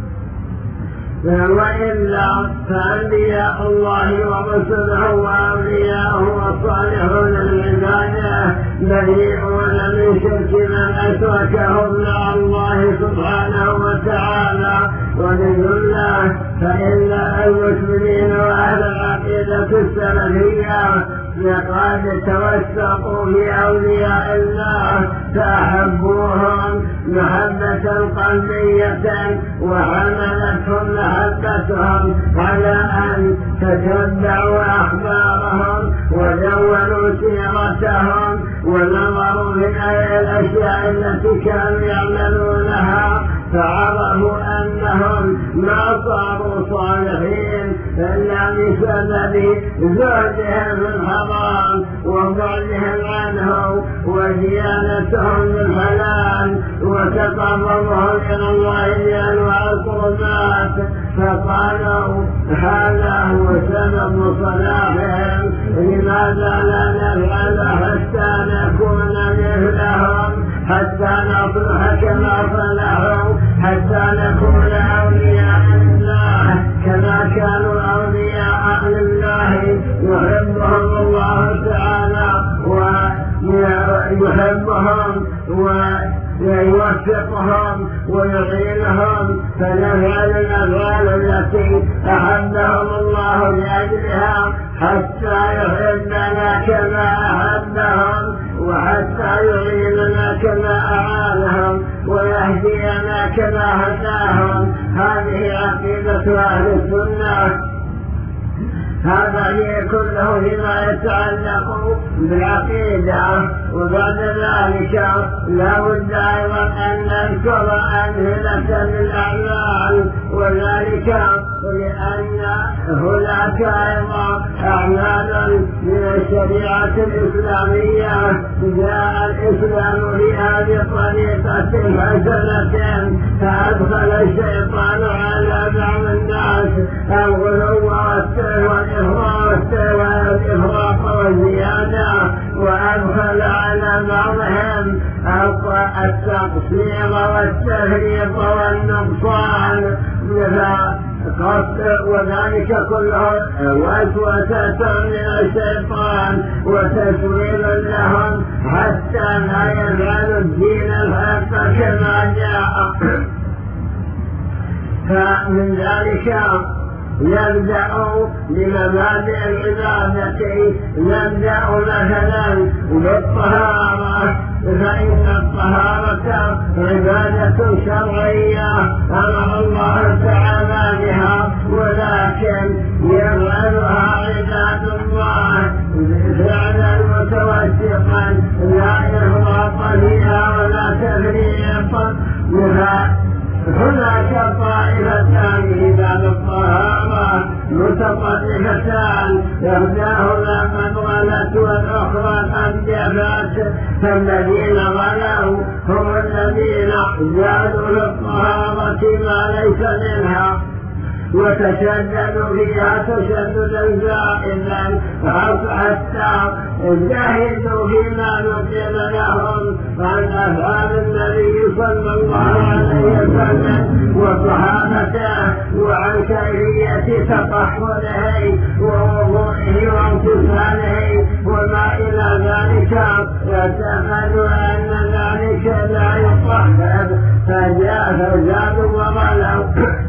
وإلا فأنبياء الله ورسله وأولياءه والصالحون العبادة بريئون من شرك من أشركهم مع الله سبحانه وتعالى وبالله. فإن المسلمين وأهل العقيدة السلفية لقد توثقوا في أولياء الله فأحبوهم محبة قلبية وحملتهم محبتهم على أن تتبعوا أخبارهم ودونوا سيرتهم ونظروا من الأشياء التي كانوا يعملونها، فعرفوا أنهم ما صاروا صالحين إلا بسبب زهدهم في الحرام وبعدهم عنه وديانتهم بالحلال وتقربهم إلى الله بأنواع القربات. فقالوا هذا هو سبب صلاحهم، لماذا لا نفعل حتى نكون مثلهم، حتى نصلح كما صلحوا، حتى نكون أولياء الله كما كانوا أولياء لله يحبهم الله تعالى ويحبهم ويوفقهم ويعينهم، فنفعل الأفعال التي أحبهم الله لأجلها حتى يحبنا كما أحبهم وحتى يعيننا كما أعانهم ويهدينا كما هداهم. هذه عقيدة أهل السنة. هذا هي كله فيما يتعلق بالعقيدة. وبعد ذلك لا بد أيضا أن نذكر أمثلة للأعمال، وذلك لأن هناك أيضا أعمال من الشريعة الإسلامية جاء الإسلام بها بطريقة حسنة فأدخل الشيطان على بعض الناس الغلو والإفراط والزيادة، وأدخل على بعضهم التقصير والتفريط والنقصان، وذلك كله وسوسة من الشيطان وتسويل لهم حتى لا يفعلوا الدين الحق كما جاء. فمن ذلك نبدأ بمبادئ العبادة. نبدأ مثلا بالطهارة، فإن الطهارة عبادة شرعية أمر الله تعالى بها، ولكن يفعلها عباد الله فعلا متوسطا لا إفراط فيها ولا تفريط. هناك طائفتان في باب الطهارة متطرفتان، إحداهما قد غلت والأخرى قد جفت. فالذين غلوا هم الذين زادوا للطهارة ما ليس منها، وتشددوا فيها تشددا زائدا حتى جاهدوا فيما نقل لهم عن أفعال النبي صلى الله عليه وسلم وصحابته وعن كيفية تطهره ووضوئه وامتثاله وما إلى ذلك، يعتقدوا أن ذلك لا يطهر فزادوا وغلوا.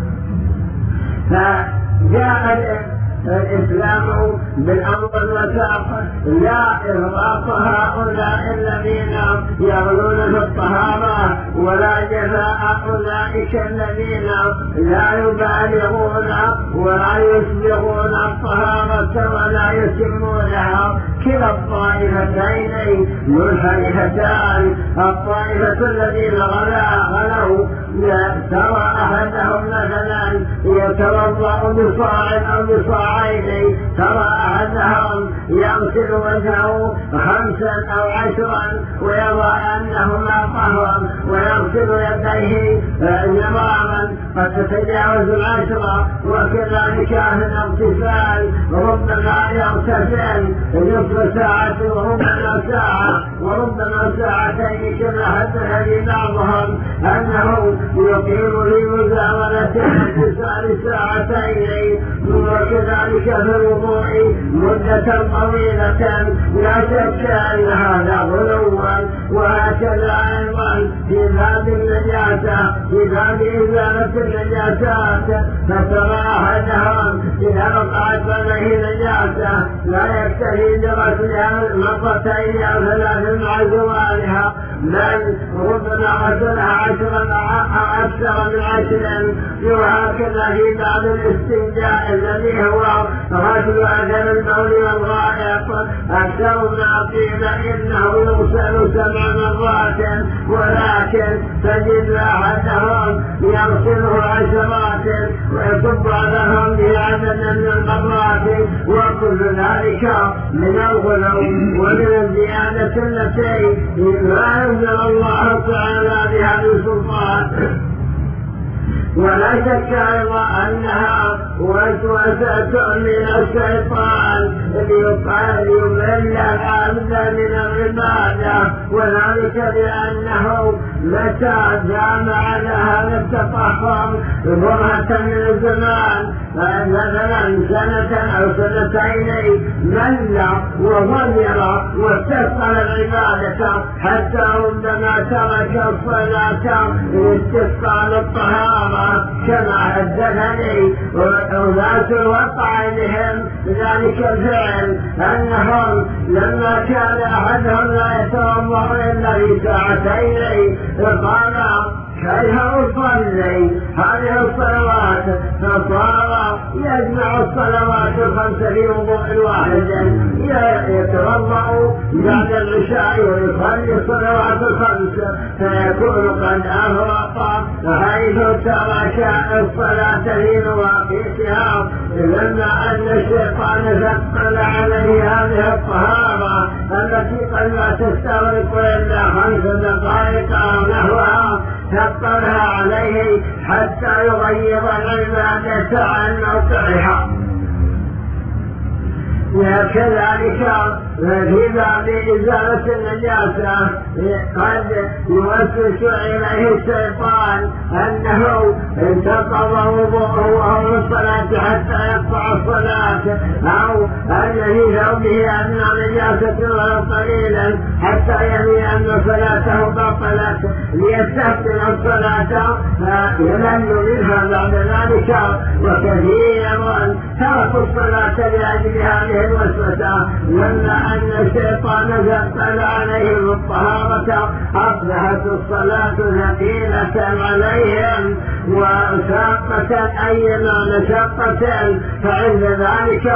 فجاء الإسلام بالأمر والساق لا إرهاق هؤلاء الذين يغلون في الطهارة ولا جفاء أولئك الذين لا يبالغون ولا يسبغون الطهارة ولا يسمونها. كلا الطائفتين منحرفتان. الطائفة الذين غلا غلوا ترى أحدهم مثلا يتوضأ بصاع أو بصاعين، ترى أحدهم يغسل وجهه خمسا أو عشرا ويرى أنهما طهر، ويغسل يديه نظاما قد تتجاوز العشرة، وكذلك في الاغتسال ربما يغتسل نصف ساعة وربما ساعة وربما ساعتين، كما حدث لي بعضهم أنه يقيم في مزاولة الاغتسال ساعتين، وكذلك في الوضوء مدة طويلة. لا شك أن هذا غلو. وهكذا أيضا في باب النجاسة، في باب إزالة النجاسات، فترى أحدهم إذا وقعت عليه نجاسة لا يكتفي بغسلها مرتين أو ثلاث مع زوالها، بل ربما غسلها عشرا أو أكثر من عشر. وهكذا في باب الاستنجاء الذي هو غسل أثر البول والغائط، أكثر ما قيل إنه يغسل سبع مرات، ولكن تجد أحدهم يغسله عشرات ويصب عليهم بعدد من المرات، وكل ذلك من الغلو ومن الزيادة التي لا أنزل الله تعالى بها من سلطان. ولا شك أيضا أنها وسوسة من الشيطان ليضل العبد من العبادة، وذلك لأنه متى دام على هذا التطهر برهة من الزمان، مثلا سنة أو سنتين، مل وضمر واستثقل العبادة حتى ربما ترك الصلاة لاستثقال الطهارة، كما حدثني أناس وقع بهم ذلك الفعل، أنهم لما كان أحدهم لا يتوضأ إلا في ساعتين قال كيف أصلي هذه الصلوات، فصار يجمع الصلوات الخمس في وضوء واحد، يتوضأ بعد العشاء ويصلي الصلوات الخمس، فيكون قد أفرط حيث ترك الصلاة في مواقيتها، لما أن الشيطان ثقل عليه هذه الطهارة التي قد لا تستغرق إلا خمس دقائق أو نحوها، ثقلها عليه حتى يغير العبادة عن موقعها. وكذلك في باب إزالة النجاسة قد يوسوس إليه الشيطان أنه انتقض وضوءه أو الصلاة حتى يقطع الصلاة، أو أن في ثوبه أدنى نجاسة ولو قليلا حتى ينوي أن صلاته بطلت ليستحسن الصلاة فيمل منها بعد ذلك. وكثير تركوا الصلاة لأجل هذه الوسوسة، لما أن الشيطان ثقل عليهم الطهارة أصبحت الصلاة ثقيلة عليهم وشاقة أيما مشقة، فعند ذلك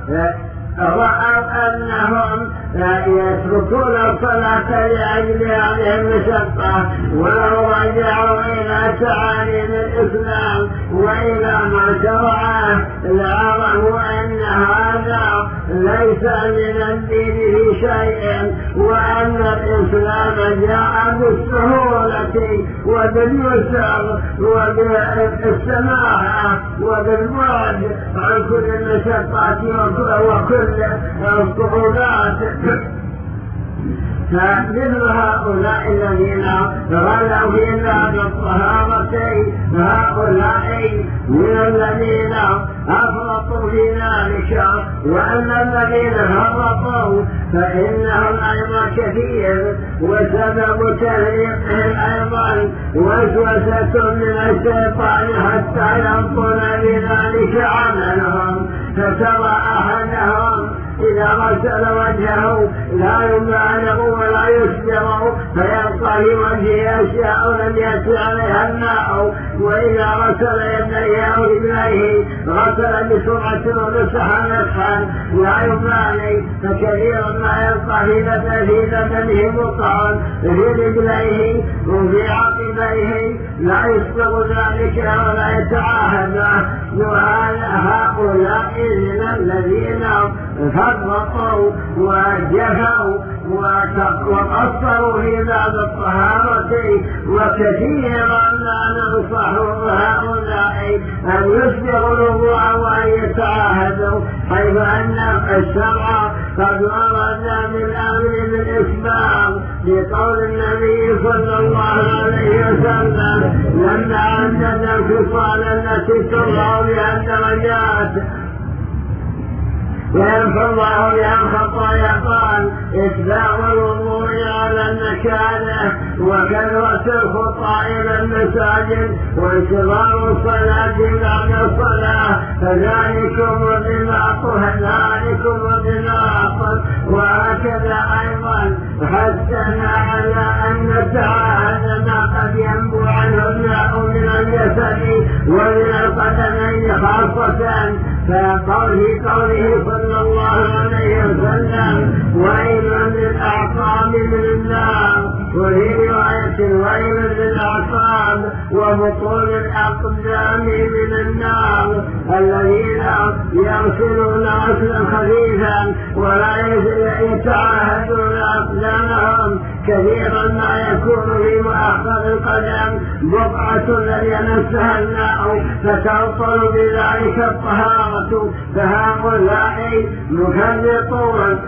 رأوا أنهم يتركون الصلاة لأجل هذه المشقة، ولو رجعوا إلى تعاليم الإسلام وإلى ما شرعه لعلموا أن هذا ليس من الدين في شيء، وأن الإسلام جاء بالسهولة وباليسر وبالسماحة وبالبعد عن كل المشقات وكل الصعوبات. فمثل هؤلاء الذين غلوا في باب الطهارة هؤلاء من الذين أفرطوا في ذلك، وأن الذين فرطوا فإنهم أيضا كثير، وسبب تفريقهم أيضا وسوسة من الشيطان حتى يبطل بذلك عملهم. فترى أحدهم إذا غسل وجهه لا يبالغ ولا يسبغ فيبقى في وجهه أشياء لم يأتي عليها الماء، وإذا غسل يديه أو رجليه غسل بسرعة ومسح مسحا لا يبالي، فكثيرا ما يبقى في بدنه بقع في رجليه وفي عقبيه لا يسبغ ذلك ولا يتعاهد. هؤلاء من الذين فرطوا وجفوا وقصروا في باب الطهارة، وكثيرا ما ننصح هؤلاء أن يسبغوا الوضوء وأن يتعاهدوا، حيث أن الشرع قد ورد بالأمر بالإسباغ بقول النبي صلى الله عليه وسلم لما عدد الخصال التي ترى بها الدرجات وينفى الله بها الخطايا قال إسباغ الوضوء على المكانه وكثرة الخطى إلى المساجد وانتظار الصلاة بعد الصلاة فذلكم الرباط ذلكم الرباط. وهكذا أيضا حثنا على أن نتعاهد ما قد ينبو عنه الماء من الجسد ومن القدمين خاصة، فقال في قوله صلى الله عليه وسلم ويل للأعقاب من النار، وفي رواية ويل للأعقاب وبطون الأقدام من النار، الذين يغسلون غسلا خفيفا ولا يتعاهدون أقدامهم، كثيرا ما يكون في مؤخر القدم بقعة لم يمسها الماء فتعطل بذلك الطهارة. فهؤلاء مفرطون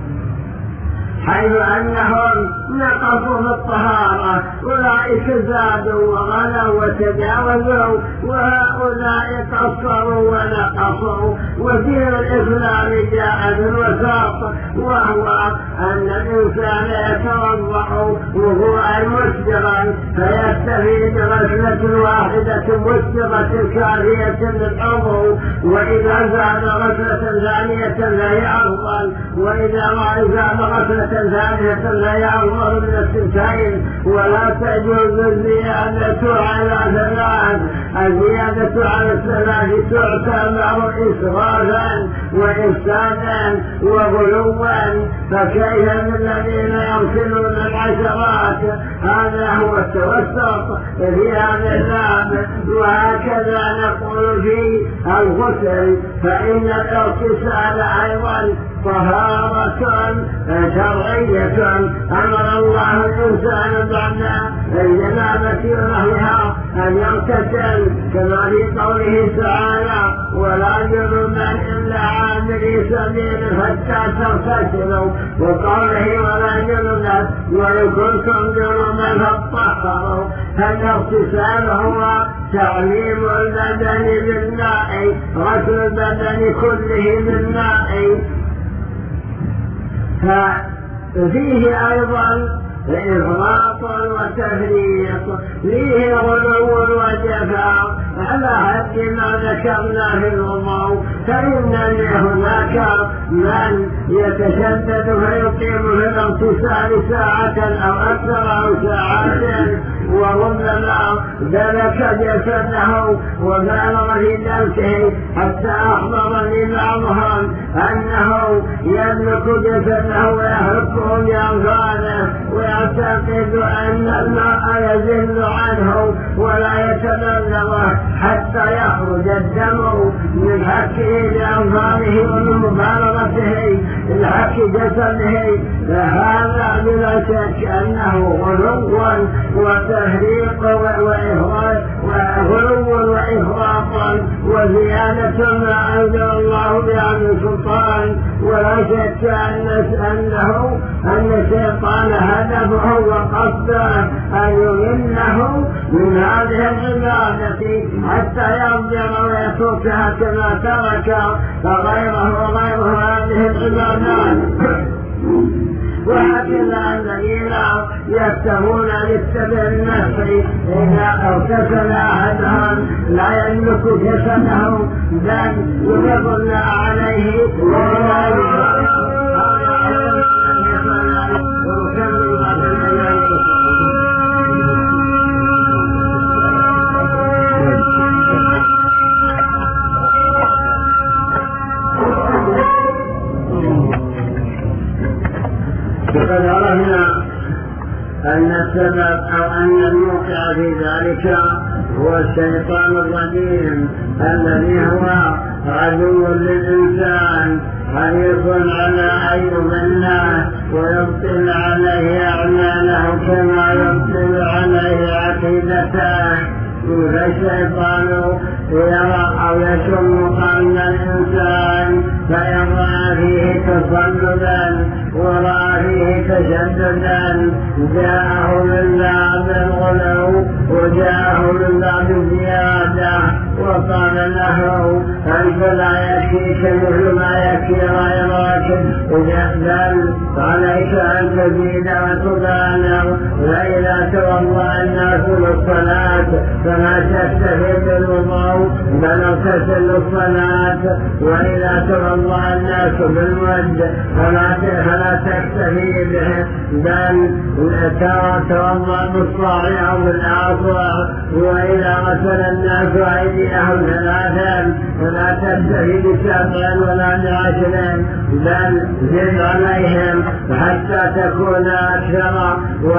حيث أنهم نقصوا في الطهارة، أولئك زادوا وغلوا وتجاوزوا، وهؤلاء قصروا ونقصوا. ودين الإسلام جاء بالوساط، وهو أن الإنسان يتوضأ وضوءا مسبغا فيكتفي بغسلة واحدة مسبغة كافية للعضو، وإذا زاد غسلة ثانية فهي أفضل، وإذا ما زاد غسلة ثانية لا يعظم من السنتين. ولا تجوز الزيادة على ثلاث، الزيادة على الثلاث تعتبر إسرافا وإفسادا وغلوا، فكيف بالذين يغسلون العشرات؟ هذا هو التوسط في هذا الباب. وهكذا نقول في الغسل، فإن الاغتسال أيضا طهارة شرعية أمر الله الإنسان بعد الجنابة ونحوها أن يغتسل، كما في قوله تعالى ولا جنبا إلا عابري سبيل حتى تغتسلوا، وقوله ولا جنبا وإن كنتم جنبا فاطهروا. فالاغتسال هو تعميم البدن بالماء، غسل البدن كله بالماء. ففيه أيضا إفراط وتفريط، فيه غلو وجفاء على حد ما ذكرنا في الوضوء. فإن هناك من يتشدد فيقيم في الاغتسال ساعة أو أكثر أو ساعات، وربما دلك جسده وبالغ في دلكه حتى أحضر لبعضهم يزعم أنه يملك جسده ويحرقه بأنفاذه ويعتقد أن الماء يزل عنه ولا يتبلغه حتى يخرج الدم من حكه بأنفاذه ومن مبالغته لحك جسده، فهذا بلا شك أنه غلو وتهريق وإفراط وغلو وإفراط وزيادة ما أنزل الله بها من سلطان. ولا شك أنه أن الشيطان هدفه وقصده أن يمنه من هذه العبادة حتى يرجع ويتركها كما ترك فغيره وغيره هذه العبادات. وهكذا الذين يكتبون للتبع النفسي إذا اغتسل أحدهم لا يملك جسده بل يضل عليه فقد عرفنا أن السبب أو أن الموقع في ذلك هو الشيطان الرجيم الذي هو عدو للإنسان حريص على أن يضله ويبطل عليه أعماله كما يبطل عليه عقيدته. فالشيطان يرى أو يشم قلب الإنسان فيرى فيه تصلبا ورأى فيه تشددا، جاءه من باب الغلو وجاءه من باب الزيادة وقال له أنت لا يكفيك مثل ما يكفي غيرك بل عليك أن تزيد وتبالغ، وإذا تولى الناس للصلاة فلا تكتفي بالوضوء بل اغتسل للصلاة، وإذا تولى الناس بالمد فلا فلا تكتفي به بل تولى بالصاع أو بالأصبع، وإذا غسل الناس أيديهم ثلاثا فلا تكتفي بسبع ولا بعشر بل زد عليهم حتى تكون أكثر.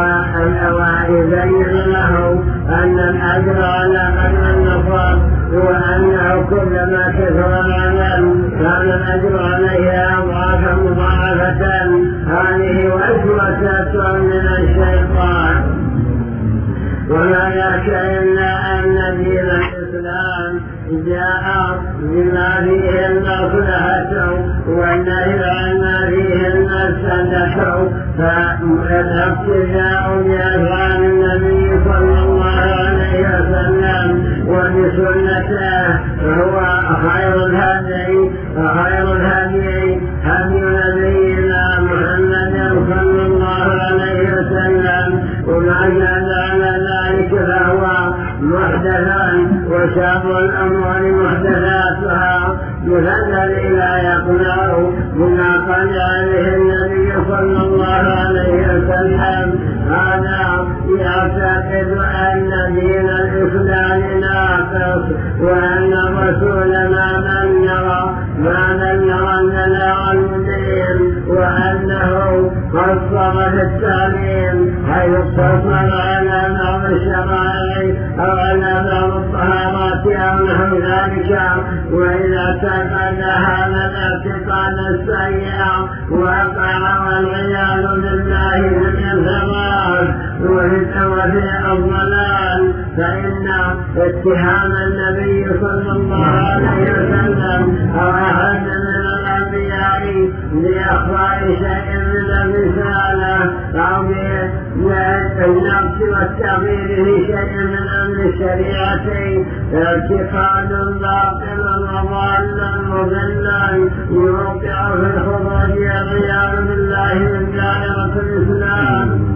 ويبين له أن الأجر على قدر النصاب وأنه كلما كثر العمل كان الأجر عليه أضعافا مضاعفة. هذه وسوسة من الشيطان. ولا يك إلا أن دين الإسلام جاء بما فيه المصلحة والنهي عما فيه المفسدة، فالاقتداء بأفعال النبي صلى الله عليه وسلم وبسنته هو خير الهدي خير الهدي هدي نبينا محمد صلى الله عليه وسلم، وما كان على ذلك فهو محدثا وشر الأمور محدثاتها يفضل لا يقنع بما قال عليه النبي صلى الله عليه وسلم. هذا يعتقد أن دين الإسلام ناقص وأن الرسول ما من يرى ما من يرى البلاغ المبين، وأنه قصر في التعليم حيث اقتصر على بعض الشرائع أو على بعض الطهارات أو نحو ذلك. وإذا اعتقد هذا الاعتقاد السيء وقع والعياذ بالله من الثبات وفي الضلال، فإن اتهام النبي صلى الله عليه وسلم أو أحد من الأنبياء بإخفاء شيء من الرسالة أو بالنقص والتغيير في شيء من أمر الشريعة اعتقاد باطل وضال مضل يوقع في الخروج والعياذ بالله من دائرة الإسلام.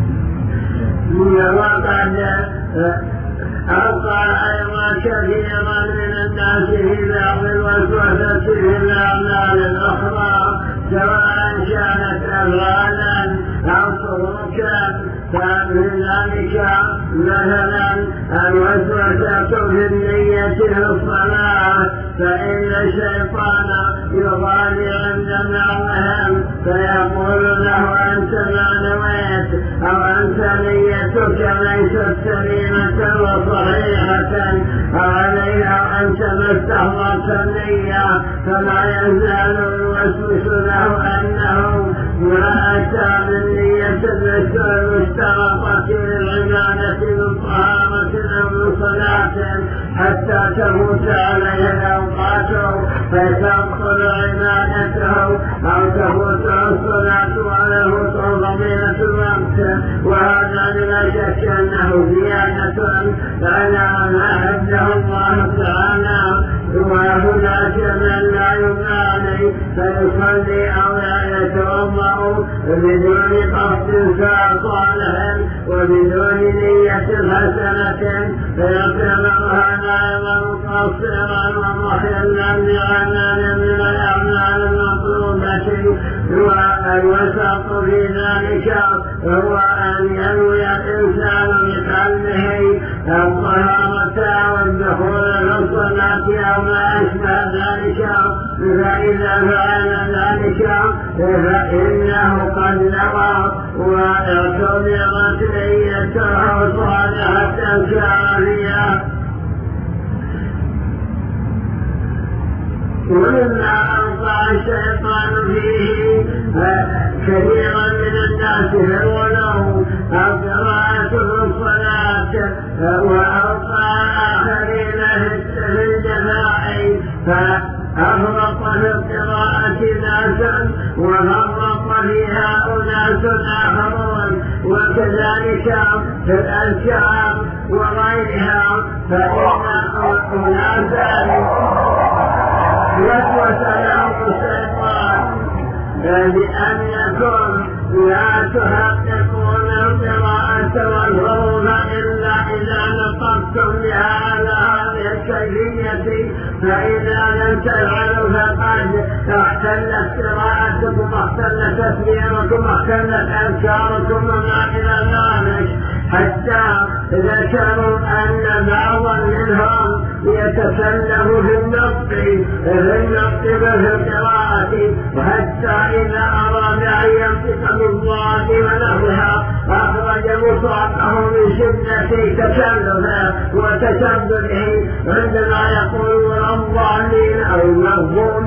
وقد أوقع أيضا كثيرا من الناس في بعض الوسوسة في الأعمال الأخرى سواء كانت أفعالا أو سلوكا. فمن ذلك مثلا الوسوسة في النية في الصلاة، فإن الشيطان يضالي عند بعضهم فيقول له أنت ما نويت أو أنت نيتك ليست سليمة وصحيحة أو عليها أنت ما استحضرت النية فلا يزال الوسوس له أنه ما أتى بالنية المشترطة للعبادة من طهارة أو من صلاة حتى تموت عليه الأوقات فتبطل عبادته أو تفوت الصلاة وله فضيلة الوقت وهذا لا شك أنه زيادة على ما حده الله تعالى وهناك من لا يبالي فيصلي أو لا يتوضأ بدون قصد صالح وبدون نية حسنة فيعتبر هذا مقصرا ومحلا بعمل من الأعمال المطلوبة والوسط في ذلك هو أن ينوي الإنسان بقلبه الطهارة والدخول في الصلاة أو ما أشبه ذلك فإذا فعل ذلك فإنه قد نوى واعتبرت نيته صالحة كافية. ومما أوقع الشيطان فيه كثيرا من الناس في الغلو أو قراءة في الصلاة وأوقع آخرين في الجماع فأفرط في القراءة ناسا وفرط فيها أناس آخرون وكذلك في الأذكار وغيرها فإن أناسا وسوس لهم الشيطان بأن يكون لا تحققون القراءة والحروف إلا إذا نطقتم بها على هذه الكيفية فإذا لم تفعلوا فقد اختلت قراءتكم واختلت تسبيحكم واختلت أذكاركم وما إلى ذلك حتى ذكروا أن بعضا منهم يتكلم في النطق في النطق في القراءة وحتى إذا أراد أن ينطق بالضاد ونحوها أخرج مصرعه من شدة تكلفه وتشدده عندما يقول الضالين أو المغضوب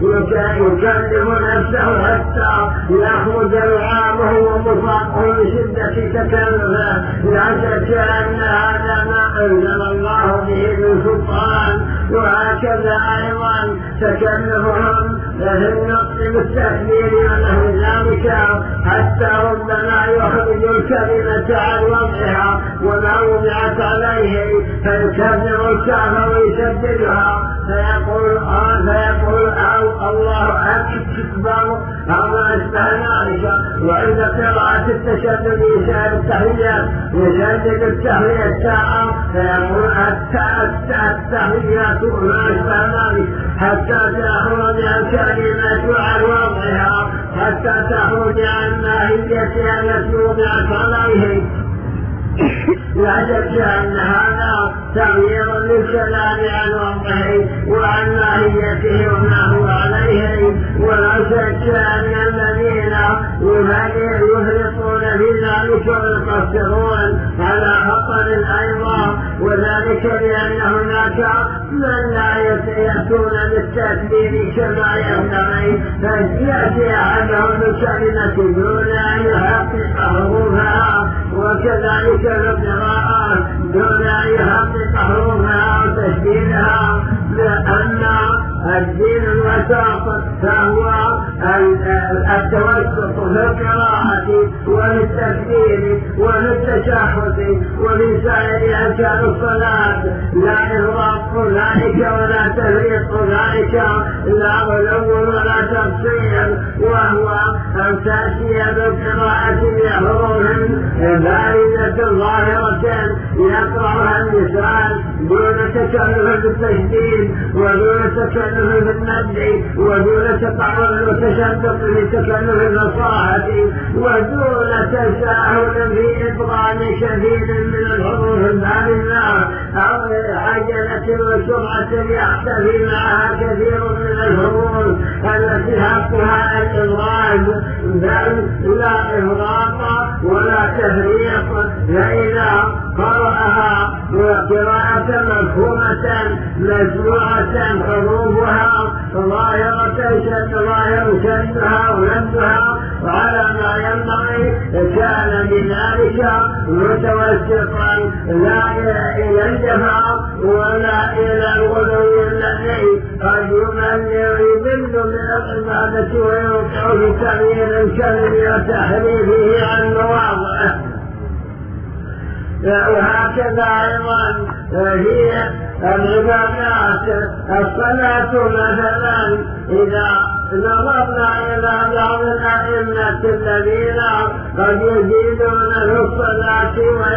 يكلم نفسه حتى يخرج لعابه ومصرعه من شدة تكلفه لا شك أن هذا ما أنزل الله به من سلطان وهكذا أيضا تكلفهم في النطق بالتكبير ونحو ذلك حتى ربما يخرج الكلمة عن وضعها وما وضعت عليه فيكبر الكعبة ويسددها فيقول آه فيقول أو الله أكبر أو ما أشبه ذلك. وعند قراءة التشدد يشاهد التحيات يشدد التحيات التاء فيقول التحيات وما أشبه ذلك حتى تخرج الكلمة عن وضعها حتى تخرج عن ماهيتها التي وضعت عليه. لا شك أن هذا تغيير للكلام عن وضعه وعن ماهيته وما هو عليه ولا شك أن الذين يفرطون في ذلك ويقصرون على خطر أيضا وذلك لأن هناك من لا يأتون بالتكبير كما ينبغي فيأتي أحدهم الكلمة دون أن يحقق حروفها وكذلك القراءة دون أن يحقق حروفها وتشديدها لأن الدين الوسط فهو التوسط في القراءة وللتكبير وللتشهد ولسائر أركان الصلاة لا إفراط ذلك ولا تفريط ذلك لا غلو ولا تقصير وهو أن تأتي بالقراءة بحروف باردة ظاهرة يقرأها النساء دون تكلف بالتشديد ودون تكلف بالمد ودون تطعن وتشدد بتكلف الفصاحة ودون تساهل في إبطال كثير من الحروف الباردة أو عجلة وسرعة يحتفي معها كثير من الفروض التي حقها الإبراز، بل لا إفراط ولا تفريط، فإذا قرأها قراءة مفهومة مسموعة حروفها ظاهرة ظاهر شدها ومدها وعلى ما ينبغي، كان بذلك متوسطا لا إلى الجفاء ولا إلى الغلو الذي قد يضل من العبادة ويوقع في تغيير الكلم وتحريفه عن مواضعه. وهكذا أيضا هي العبادات. الصلاة مثلا إذا نظرنا إلى بعض الأئمة الذين قد يزيدون في الصلاة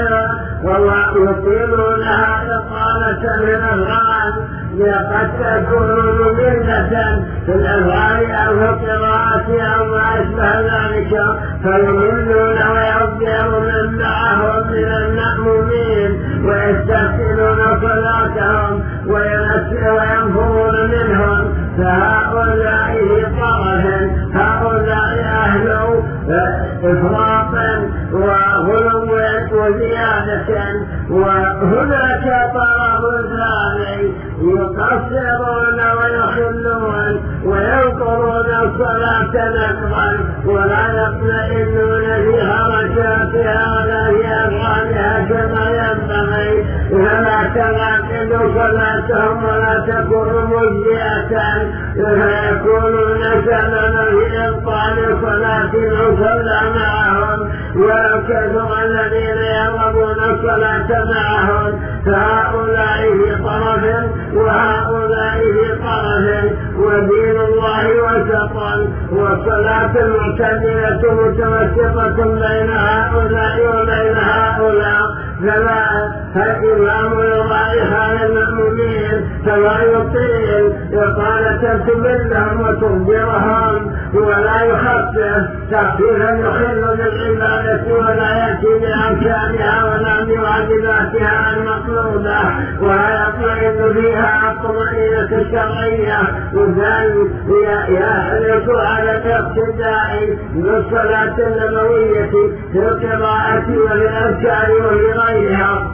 ويطيلونها إطالة من الأفعال قد تكون مملة في الأفعال أو في القراءة أو ما أشبه ذلك، فيملون ويضيع من معهم من المأمومين ويستحسنون صلاتهم وينفرون منهم، فهؤلاء في طرف، هؤلاء أهل إفراط وغلو وزيادة. وهناك طرف ثاني يقصرون ويخلون وينقرون الصلاة نقضا ولا يطمئنون في حركاتها ولا في أفعالها كما ينبغي، فلا تنعقد صلاتهم ولا تكون مجزئة، فيكونون سببا في إبطال صلاة المصلى معهم. وكثر الذين يرغبون الصلاة معهم، فهؤلاء في طرف وهؤلاء في طرف، ودين الله وسط، والصلاة المعتدلة متوسطة بين هؤلاء وبين هؤلاء. فالإمام يضاعف على المأمومين فلا يطيل إطالة تملهم وتخبرهم ولا يخفف تخفيفا يخل بالعبادة ولا يأتي بأركانها ولا بواجباتها المطلوبة ويطمئن فيها الطمأنينة الشرعية، بل يحرص على الاقتداء بالصلاة النبوية في القراءة وفي الأذكار وفي غيرها،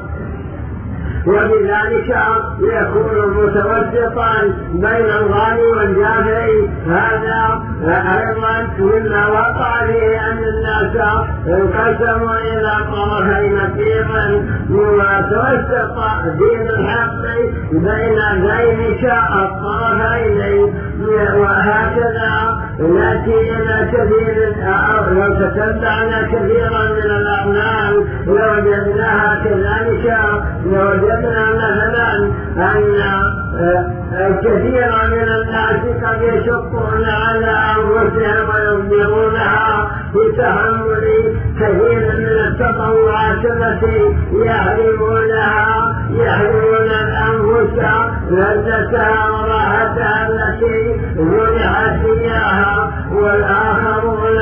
وبذلك يكون متوسطا بين الغالي والجافي. هذا أيضا مما وقع فيه أن الناس انقسموا إلى طرفين نقيضا، وتوسط دين الحق بين ذلك الطرفين. وهكذا نأتي إلى كثير، لو تتبعنا كثيرا من الأعمال لوجدناها كذلك. لوجدنا مثلا أن كثيرا من الناس قد يشقون على أنفسهم ويصبرونها في تحمل كثير من التطوعات التي يحرمونها، يحرمون الأنفس لذتها وراحتها التي منحت إياها، والآخرون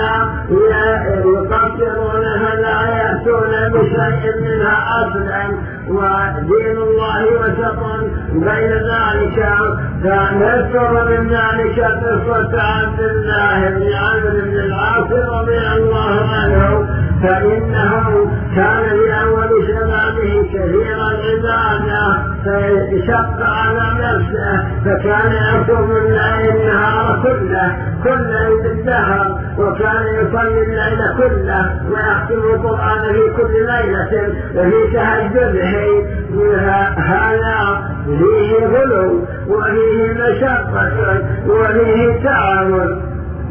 يقصرون فلا يأتون بشيء منها أصلا. ودين الله وسط بين ذلك. فنذكر من ذلك قصة عبد الله بن عمرو بن العاص رضي الله عنه، فإنه كان لأول شبابه كثير العبادة فشق على نفسه، فكان يصوم النهار كله كله بالدهر، وكان يصلي الليل كله ويختم القرآن في كل ليلة وفي تهجده. هذا فيه غلو وفيه مشقة وفيه تعب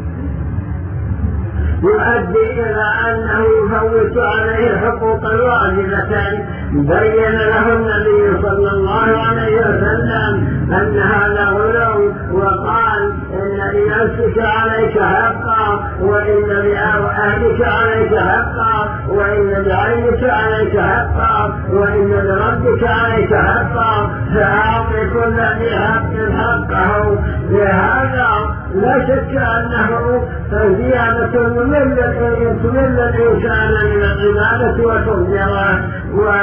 يؤدي إلى أنه يفوت عليه حقوقا واجبة. بين له النبي صلى الله عليه وسلم أن هذا غلو، وقال إن لنفسك عليك حقا، وإن لأهلك عليك حقا، وإن بعينك عليك حقا، وإن لربك عليك حقا، فأعط كل ذي حق حقه. لهذا لا شك أنه زيادة مملة تمل الإنسان من العبادة وتغيره.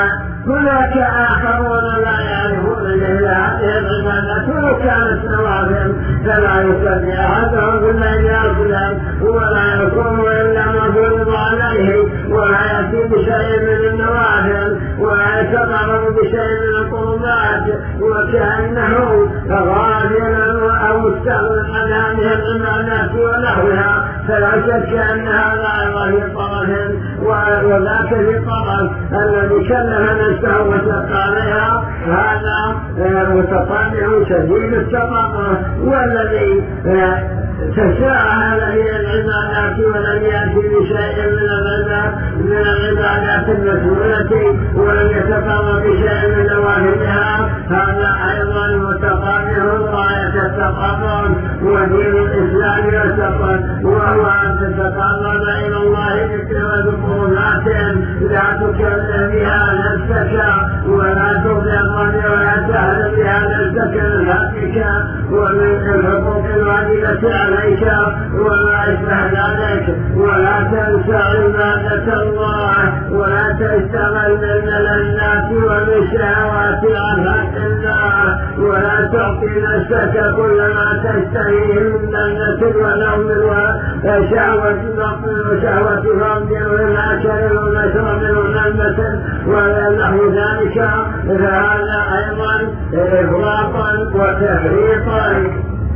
هناك آخرون لا يعرفون إلا هذه العبادات ولو كانت نوافل فلا يصلي أحدهم بالليل أصلا ولا يصوم إلا ما فرض عليه ولا يأتي بشيء من النوافل ولا يتقرب بشيء من القربات وكأنه غافلا أو مستغل عن هذه العبادات ونحوها فلا شك أن هذا أيضا في طرف وذاك في طرف الذي كلف نفسه وشق عليها هذا متطبع شديد التطبع والذي تساهل في العبادات ولم يأتي بشيء من العبادات من العبادات المسؤولة ولم يتقرب بشيء من نوافلها هذا أيضا متطبع غاية التطبع ودين الإسلام يتقرب وهو أن تتقرب إلى الله باتخاذ قربات لا تكلف بها نفسك ولا تغلق ولا تهل بها نفسك لذاتك ومن الحقوق الواجبة عليك وما أشبه ذلك ولا تنسى عبادة الله ولا تشتغل من اللذات والشهوات عن حق الله ولا تعطي نفسك كل ما تشتهيه من لذة ونوم وشهوة بطن وشهوة فرد والأكل والمشرب والنلبة ونحو ذلك فهذا أيضا إفراطا وتفريطا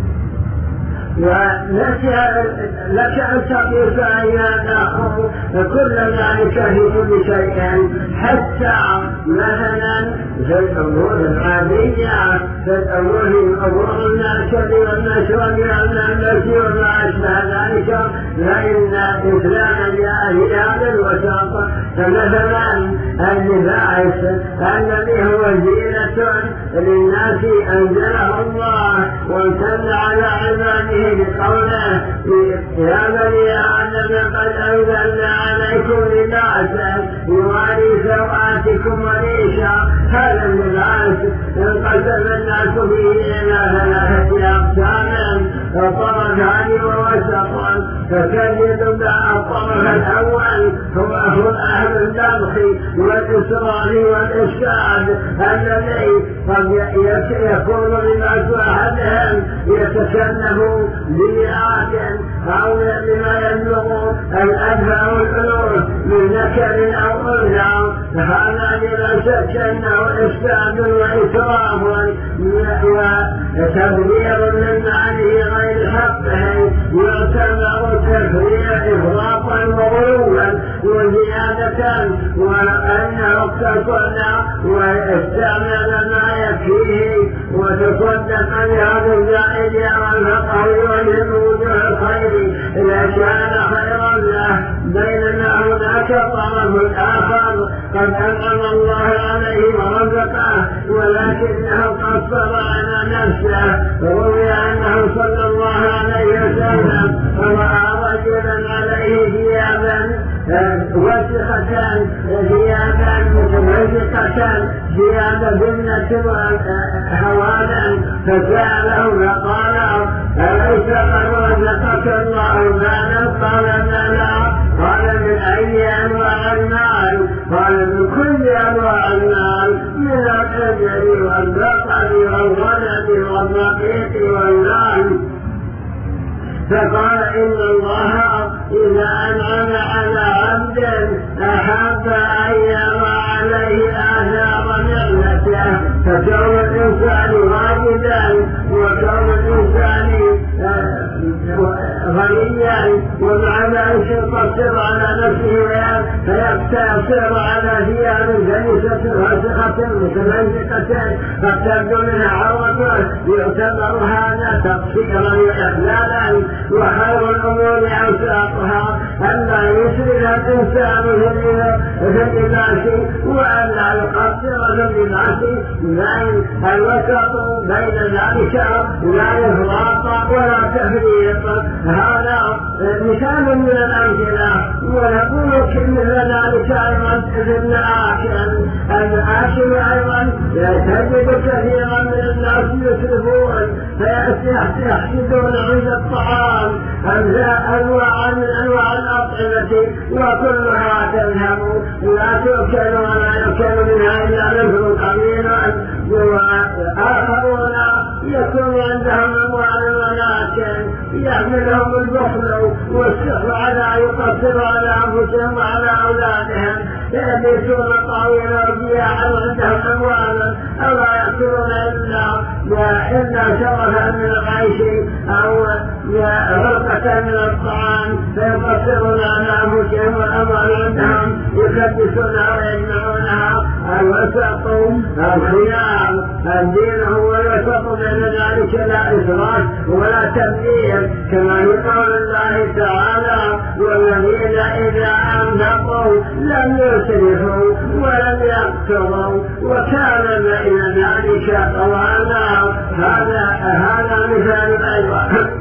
ولك أن تقيس أيانا كل ذلك في كل شيء حتى مثلا في الأمور العادية في الأمور الأمور الناشد والنشرب والنملة وما أشبه ذلك فإن إسلام جاء في هذا الوسط فمثلا اللباس الذي هو زينة للناس أنزله الله وامتن على عباده بقوله يا بني آدم قد أنزلنا عليكم لباسا يواري سوآتكم وريشا هذا اللباس انقسم الناس فيه إلى ثلاثة أقسام طرفان ووسط فكذب الطرف الأول هو أهل الدمخ والإسرار والإفساد الذي قد يكون لباس أحدهم يتكلف بمئات أو بما يبلغ الألف والألوف من ذكر أو أنثى هذا بلا شك أنه إفساد وإسراف وتبذير من معنى غير حقه يعتبر تفريع إفراطا وغلوا وزيادة وأنه اقتصد واستعمل ما يكفيه وتصدق بهذا الزائد والفقه وجه وجوه الخير إذا كان خيرا له بينما هناك طرف آخر قد أنعم الله عليه ورزقه ولكنه قصر على نفسه روي أنه صلى الله عليه وسلم رأى رجلا عليه ثيابا وسخة ثيابا متمزقة ثياب جنة وهوانا فسأله فقال أليس قد رزقك الله مالا قال بلى قال من أي أنواع المال قال من كل أنواع المال من الأجر والبقر والغنم والرقيق والنعم فقال إن الله إذا أنعم على عبد أحب أن يرى عليه آثار نعمته فكون الإنسان واجدا وكون الإنسان غنيا ومع ذلك يقصر على نفسه فيقتصر على ثياب جلسة وسخة متمزقة قد تبدو منها عورته يعتبر هذا تقصيرا وإخلالا وخير الأمور أوساطها ألا يسرد الإنسان في اللباس وألا يقصر في اللباس بين الوسط بين ذلك لا إفراط ولا تفريط هذا مثال من الأمثلة ونقول مثل ذلك أيضا في الآكل الآكل أيضا تجد كثيرا من الناس يسرفون فيحسدون عند الطعام أنواع من أنواع الأطعمة وكلها تذهب لا تؤكل ولا يؤكل منها إلا نفر قليل، وآخرون يكون عندهم أموال ولكن يحملهم البخل والسحر على يقصر على أنفسهم وعلى أولادهم، يبيتون طويلا وجياعا عندهم أموال أو لا يأكلون إلا إلا شرفا من العيش أو غرقة من الطعام، فيقصرون على أنفسهم والأموال عندهم يكبسونها ويجمعونها. الوسط الخيار الدين هو الوسط بين ذلك، لا إسراف ولا تبذير، كما يقول الله تعالى والذين إذا أنفقوا لم يسرفوا ولم يقتروا وكان بين ذلك قواما. هذا هذا مثال الأيوة.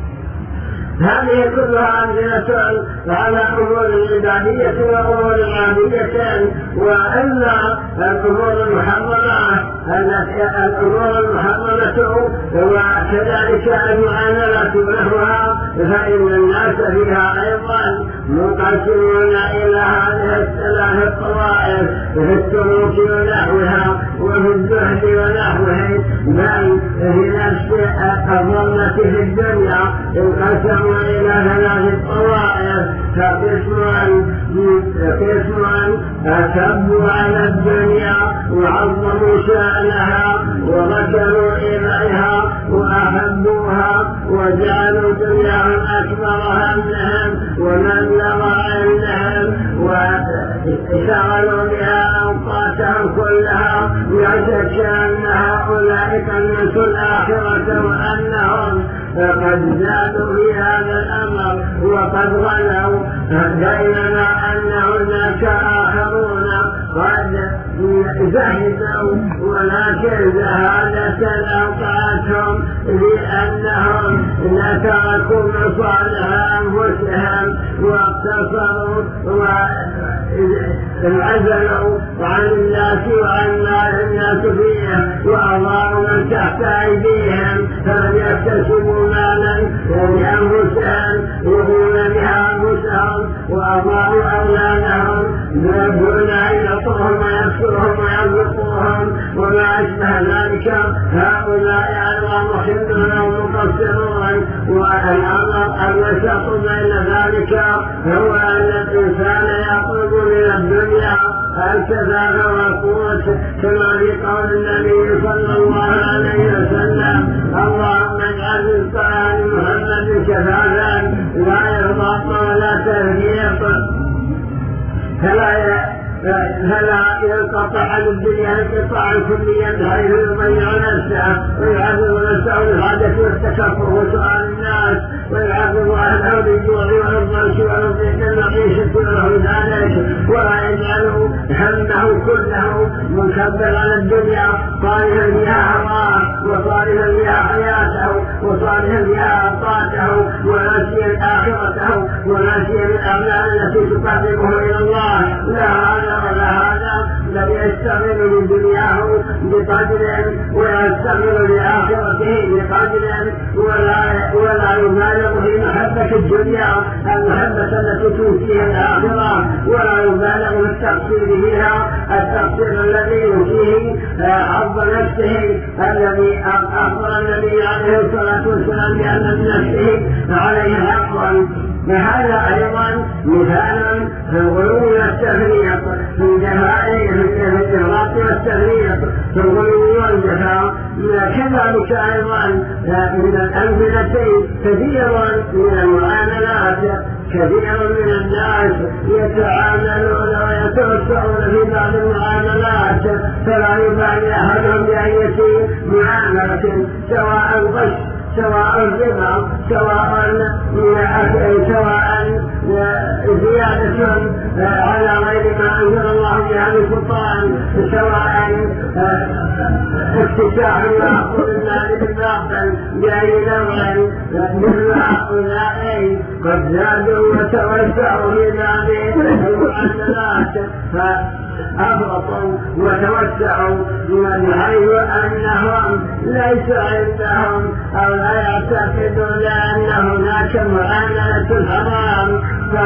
هذه كلها أمثلة على أمور عبادية وأمور عادية، وأما الأمور المحرمة الأمور المحرمة وكذلك المعاملات نحوها فإن الناس فيها أيضا منقسمون إلى هذه الثلاث الطوائف في السلوك ونحوها وفي الزهد ونحوه، بل في نفس الظلمة في الدنيا انقسموا إلى ثلاث الطوائف. فقسمان قسمان أكبوا على الدنيا وعظموا شأنها وذكروا إليها وأحبوها وجعلوا دنياهم أكبر همهم ومبلغ علمهم وشغلوا بها أوقاتهم كلها، يشك أن هؤلاء كنسوا الآخرة وأنهم قد زادوا في هذا الأمر وقد غلوا، بينما أن هناك آخرون قد زهدوا ولكن زهادة أوقاتهم لأنهم تركوا مصالح أنفسهم واقتصروا وانعزلوا عن الناس وعن ما الناس فيه وأضاعوا من تحت أيديهم، فلم يكتسبوا مالا لأنفسهم يغنون بها أنفسهم وأضاعوا أولادهم دون أن يطرهم ويكسرهم ويرزقوهم وما أشبه ذلك. هؤلاء أيضا محبون ومقصرون، والأمر الوسط بين ذلك هو أن الإنسان يطلب من الدنيا الكفاف والقوة، كما في قول النبي صلى الله عليه وسلم اللهم اجعل رزقنا محمد كفافا لا يرضى ولا تهديق، فلا فلا ينقطع عن الدنيا انقطاعا كليا بحيث يضيع نفسه ويعرض نفسه للحاجة والتكفر وسؤال الناس ويعرض أهله بالجوع والعطش والضيق المعيشة ونحو ذلك، ولا يجعل همه كله منكبر على الدنيا صالحا بها هواه وصالحا بها حياته وصالحا بها أوقاته وناسيا آخرته وناسيا الأعمال التي تقربه إلى الله. لا هذا ولا هذا، بل يستغل من دنياه بقدر ويستغل لآخرته بقدر ولا ولا يبالغ في محبة الدنيا المحبة التي توفيها الآخرة، ولا يبالغ في التقصير فيها التقصير الذي يوفيه حظ نفسه الذي أخبر النبي عليه الصلاة والسلام بأن من نفسه عليه حقا. فهذا أيضا مثال في الغلو والتفريط في الجفاء في الإغراق والتفريط في الغلو والجفاء. كذلك أيضا من الأمثلة كثير من المعاملات، كثير من الناس يتعاملون ويتوسعون في بعض المعاملات فلا يبالي أحدهم بأية معاملة سواء غش سواء الربا سواء سواء زيادة على غير ما أنزل الله بها من سلطان، سواء افتتاح وأخذ المال بالباطل بأي نوع، مثل هؤلاء قد زادوا وتوسعوا في باب المعاملات. أفرطوا وتوسعوا من حيث أنهم ليس عندهم أو لا يعتقدون أن هناك معاملة الحرام،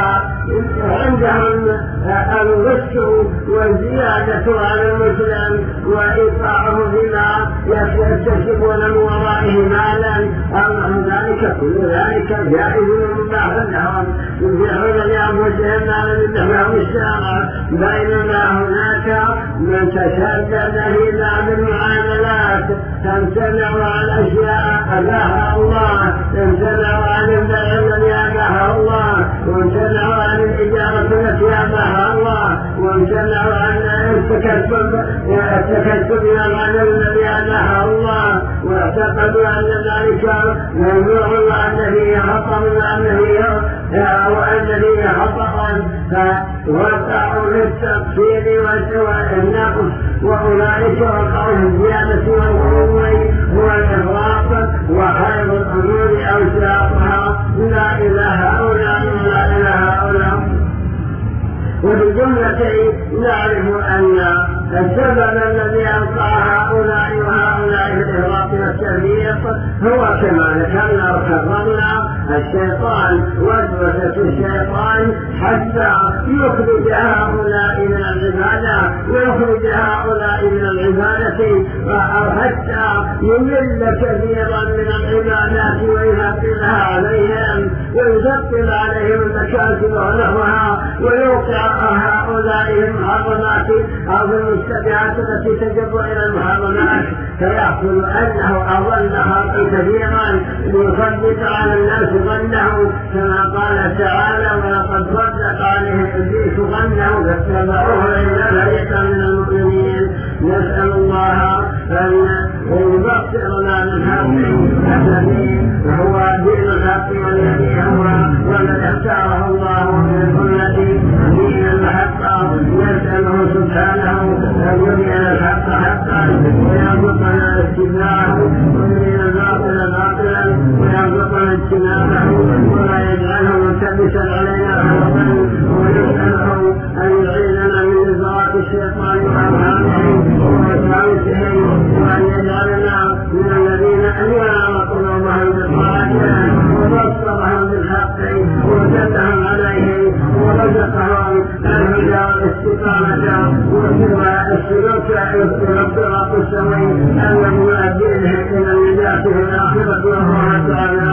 فعندهم الغش والزيادة على المسلم وإيقاعه بما يكتسبون من ورائه مالا أو من ذلك. كل ذلك جائز ومباح لهم، يبيعون لأنفسهم ما لم يبيعهم الشارع، بينما هناك من تشدد في بعض المعاملات، تمتنع عن أشياء أباها الله، تمتنع عن البيع الذي أباها الله، وامتنع عن الإجارة التي أباها الله، وامتنع عن التكسب التكسب من العمل الذي أباها الله، واعتقدوا أن ذلك ممنوع وأن فيه خطأ وأن فيه وأن فيه خطأ، فوقعوا للتقصير والنقص، وأولئك وقعوا الزيادة والغلو والإفراط وخير الأمور أوساطها لا إلى هؤلاء ولا إلى هؤلاء. وبالجملة نعرف أن السبب الذي أوقع هؤلاء وهؤلاء في الإفراط والتفريط هو كما ذكرنا وكررنا الشيطان، وسوسة الشيطان حتى يخرج هؤلاء من العبادة ويخرج هؤلاء من العبادة، أو حتى يمل كثيرا من العبادات ويثقلها عليهم ويثقل عليهم المكاسب ونحوها، ويوقع هؤلاء المحرمات أو المستبعات التي تجب إلى المحرمات، فيحصل أنه أظن خلقا كثيرا ليصدق على الناس ظنه، كما قال تعالى ولقد صدق عليهم إبليس ظنه فاتبعوه إلا فريقا من المؤمنين. نسأل الله أن يبصرنا بالحق الذي هو دين الحق والذي هو والذي اختاره الله من سنة دين الحق. نسأله سبحانه أن يبين الحق حقا ويرزقنا اتباعه ويبين الباطل باطلا ويرزقنا اجتنابه ولا يجعله ملتبسا علينا حرما، ونسأله أن يعيذنا من إزراء الشيطان وأوهامه ووساوسه، وأن يجعلنا من الذين أنيروا قلوبهم بالطاعة وبصرهم بالحق وجدهم عليه ورزقهم الهدى والاستقامة والسلوك الصراط السوي الذي يؤدي إلى النجاة في الآخرة وهو تعالى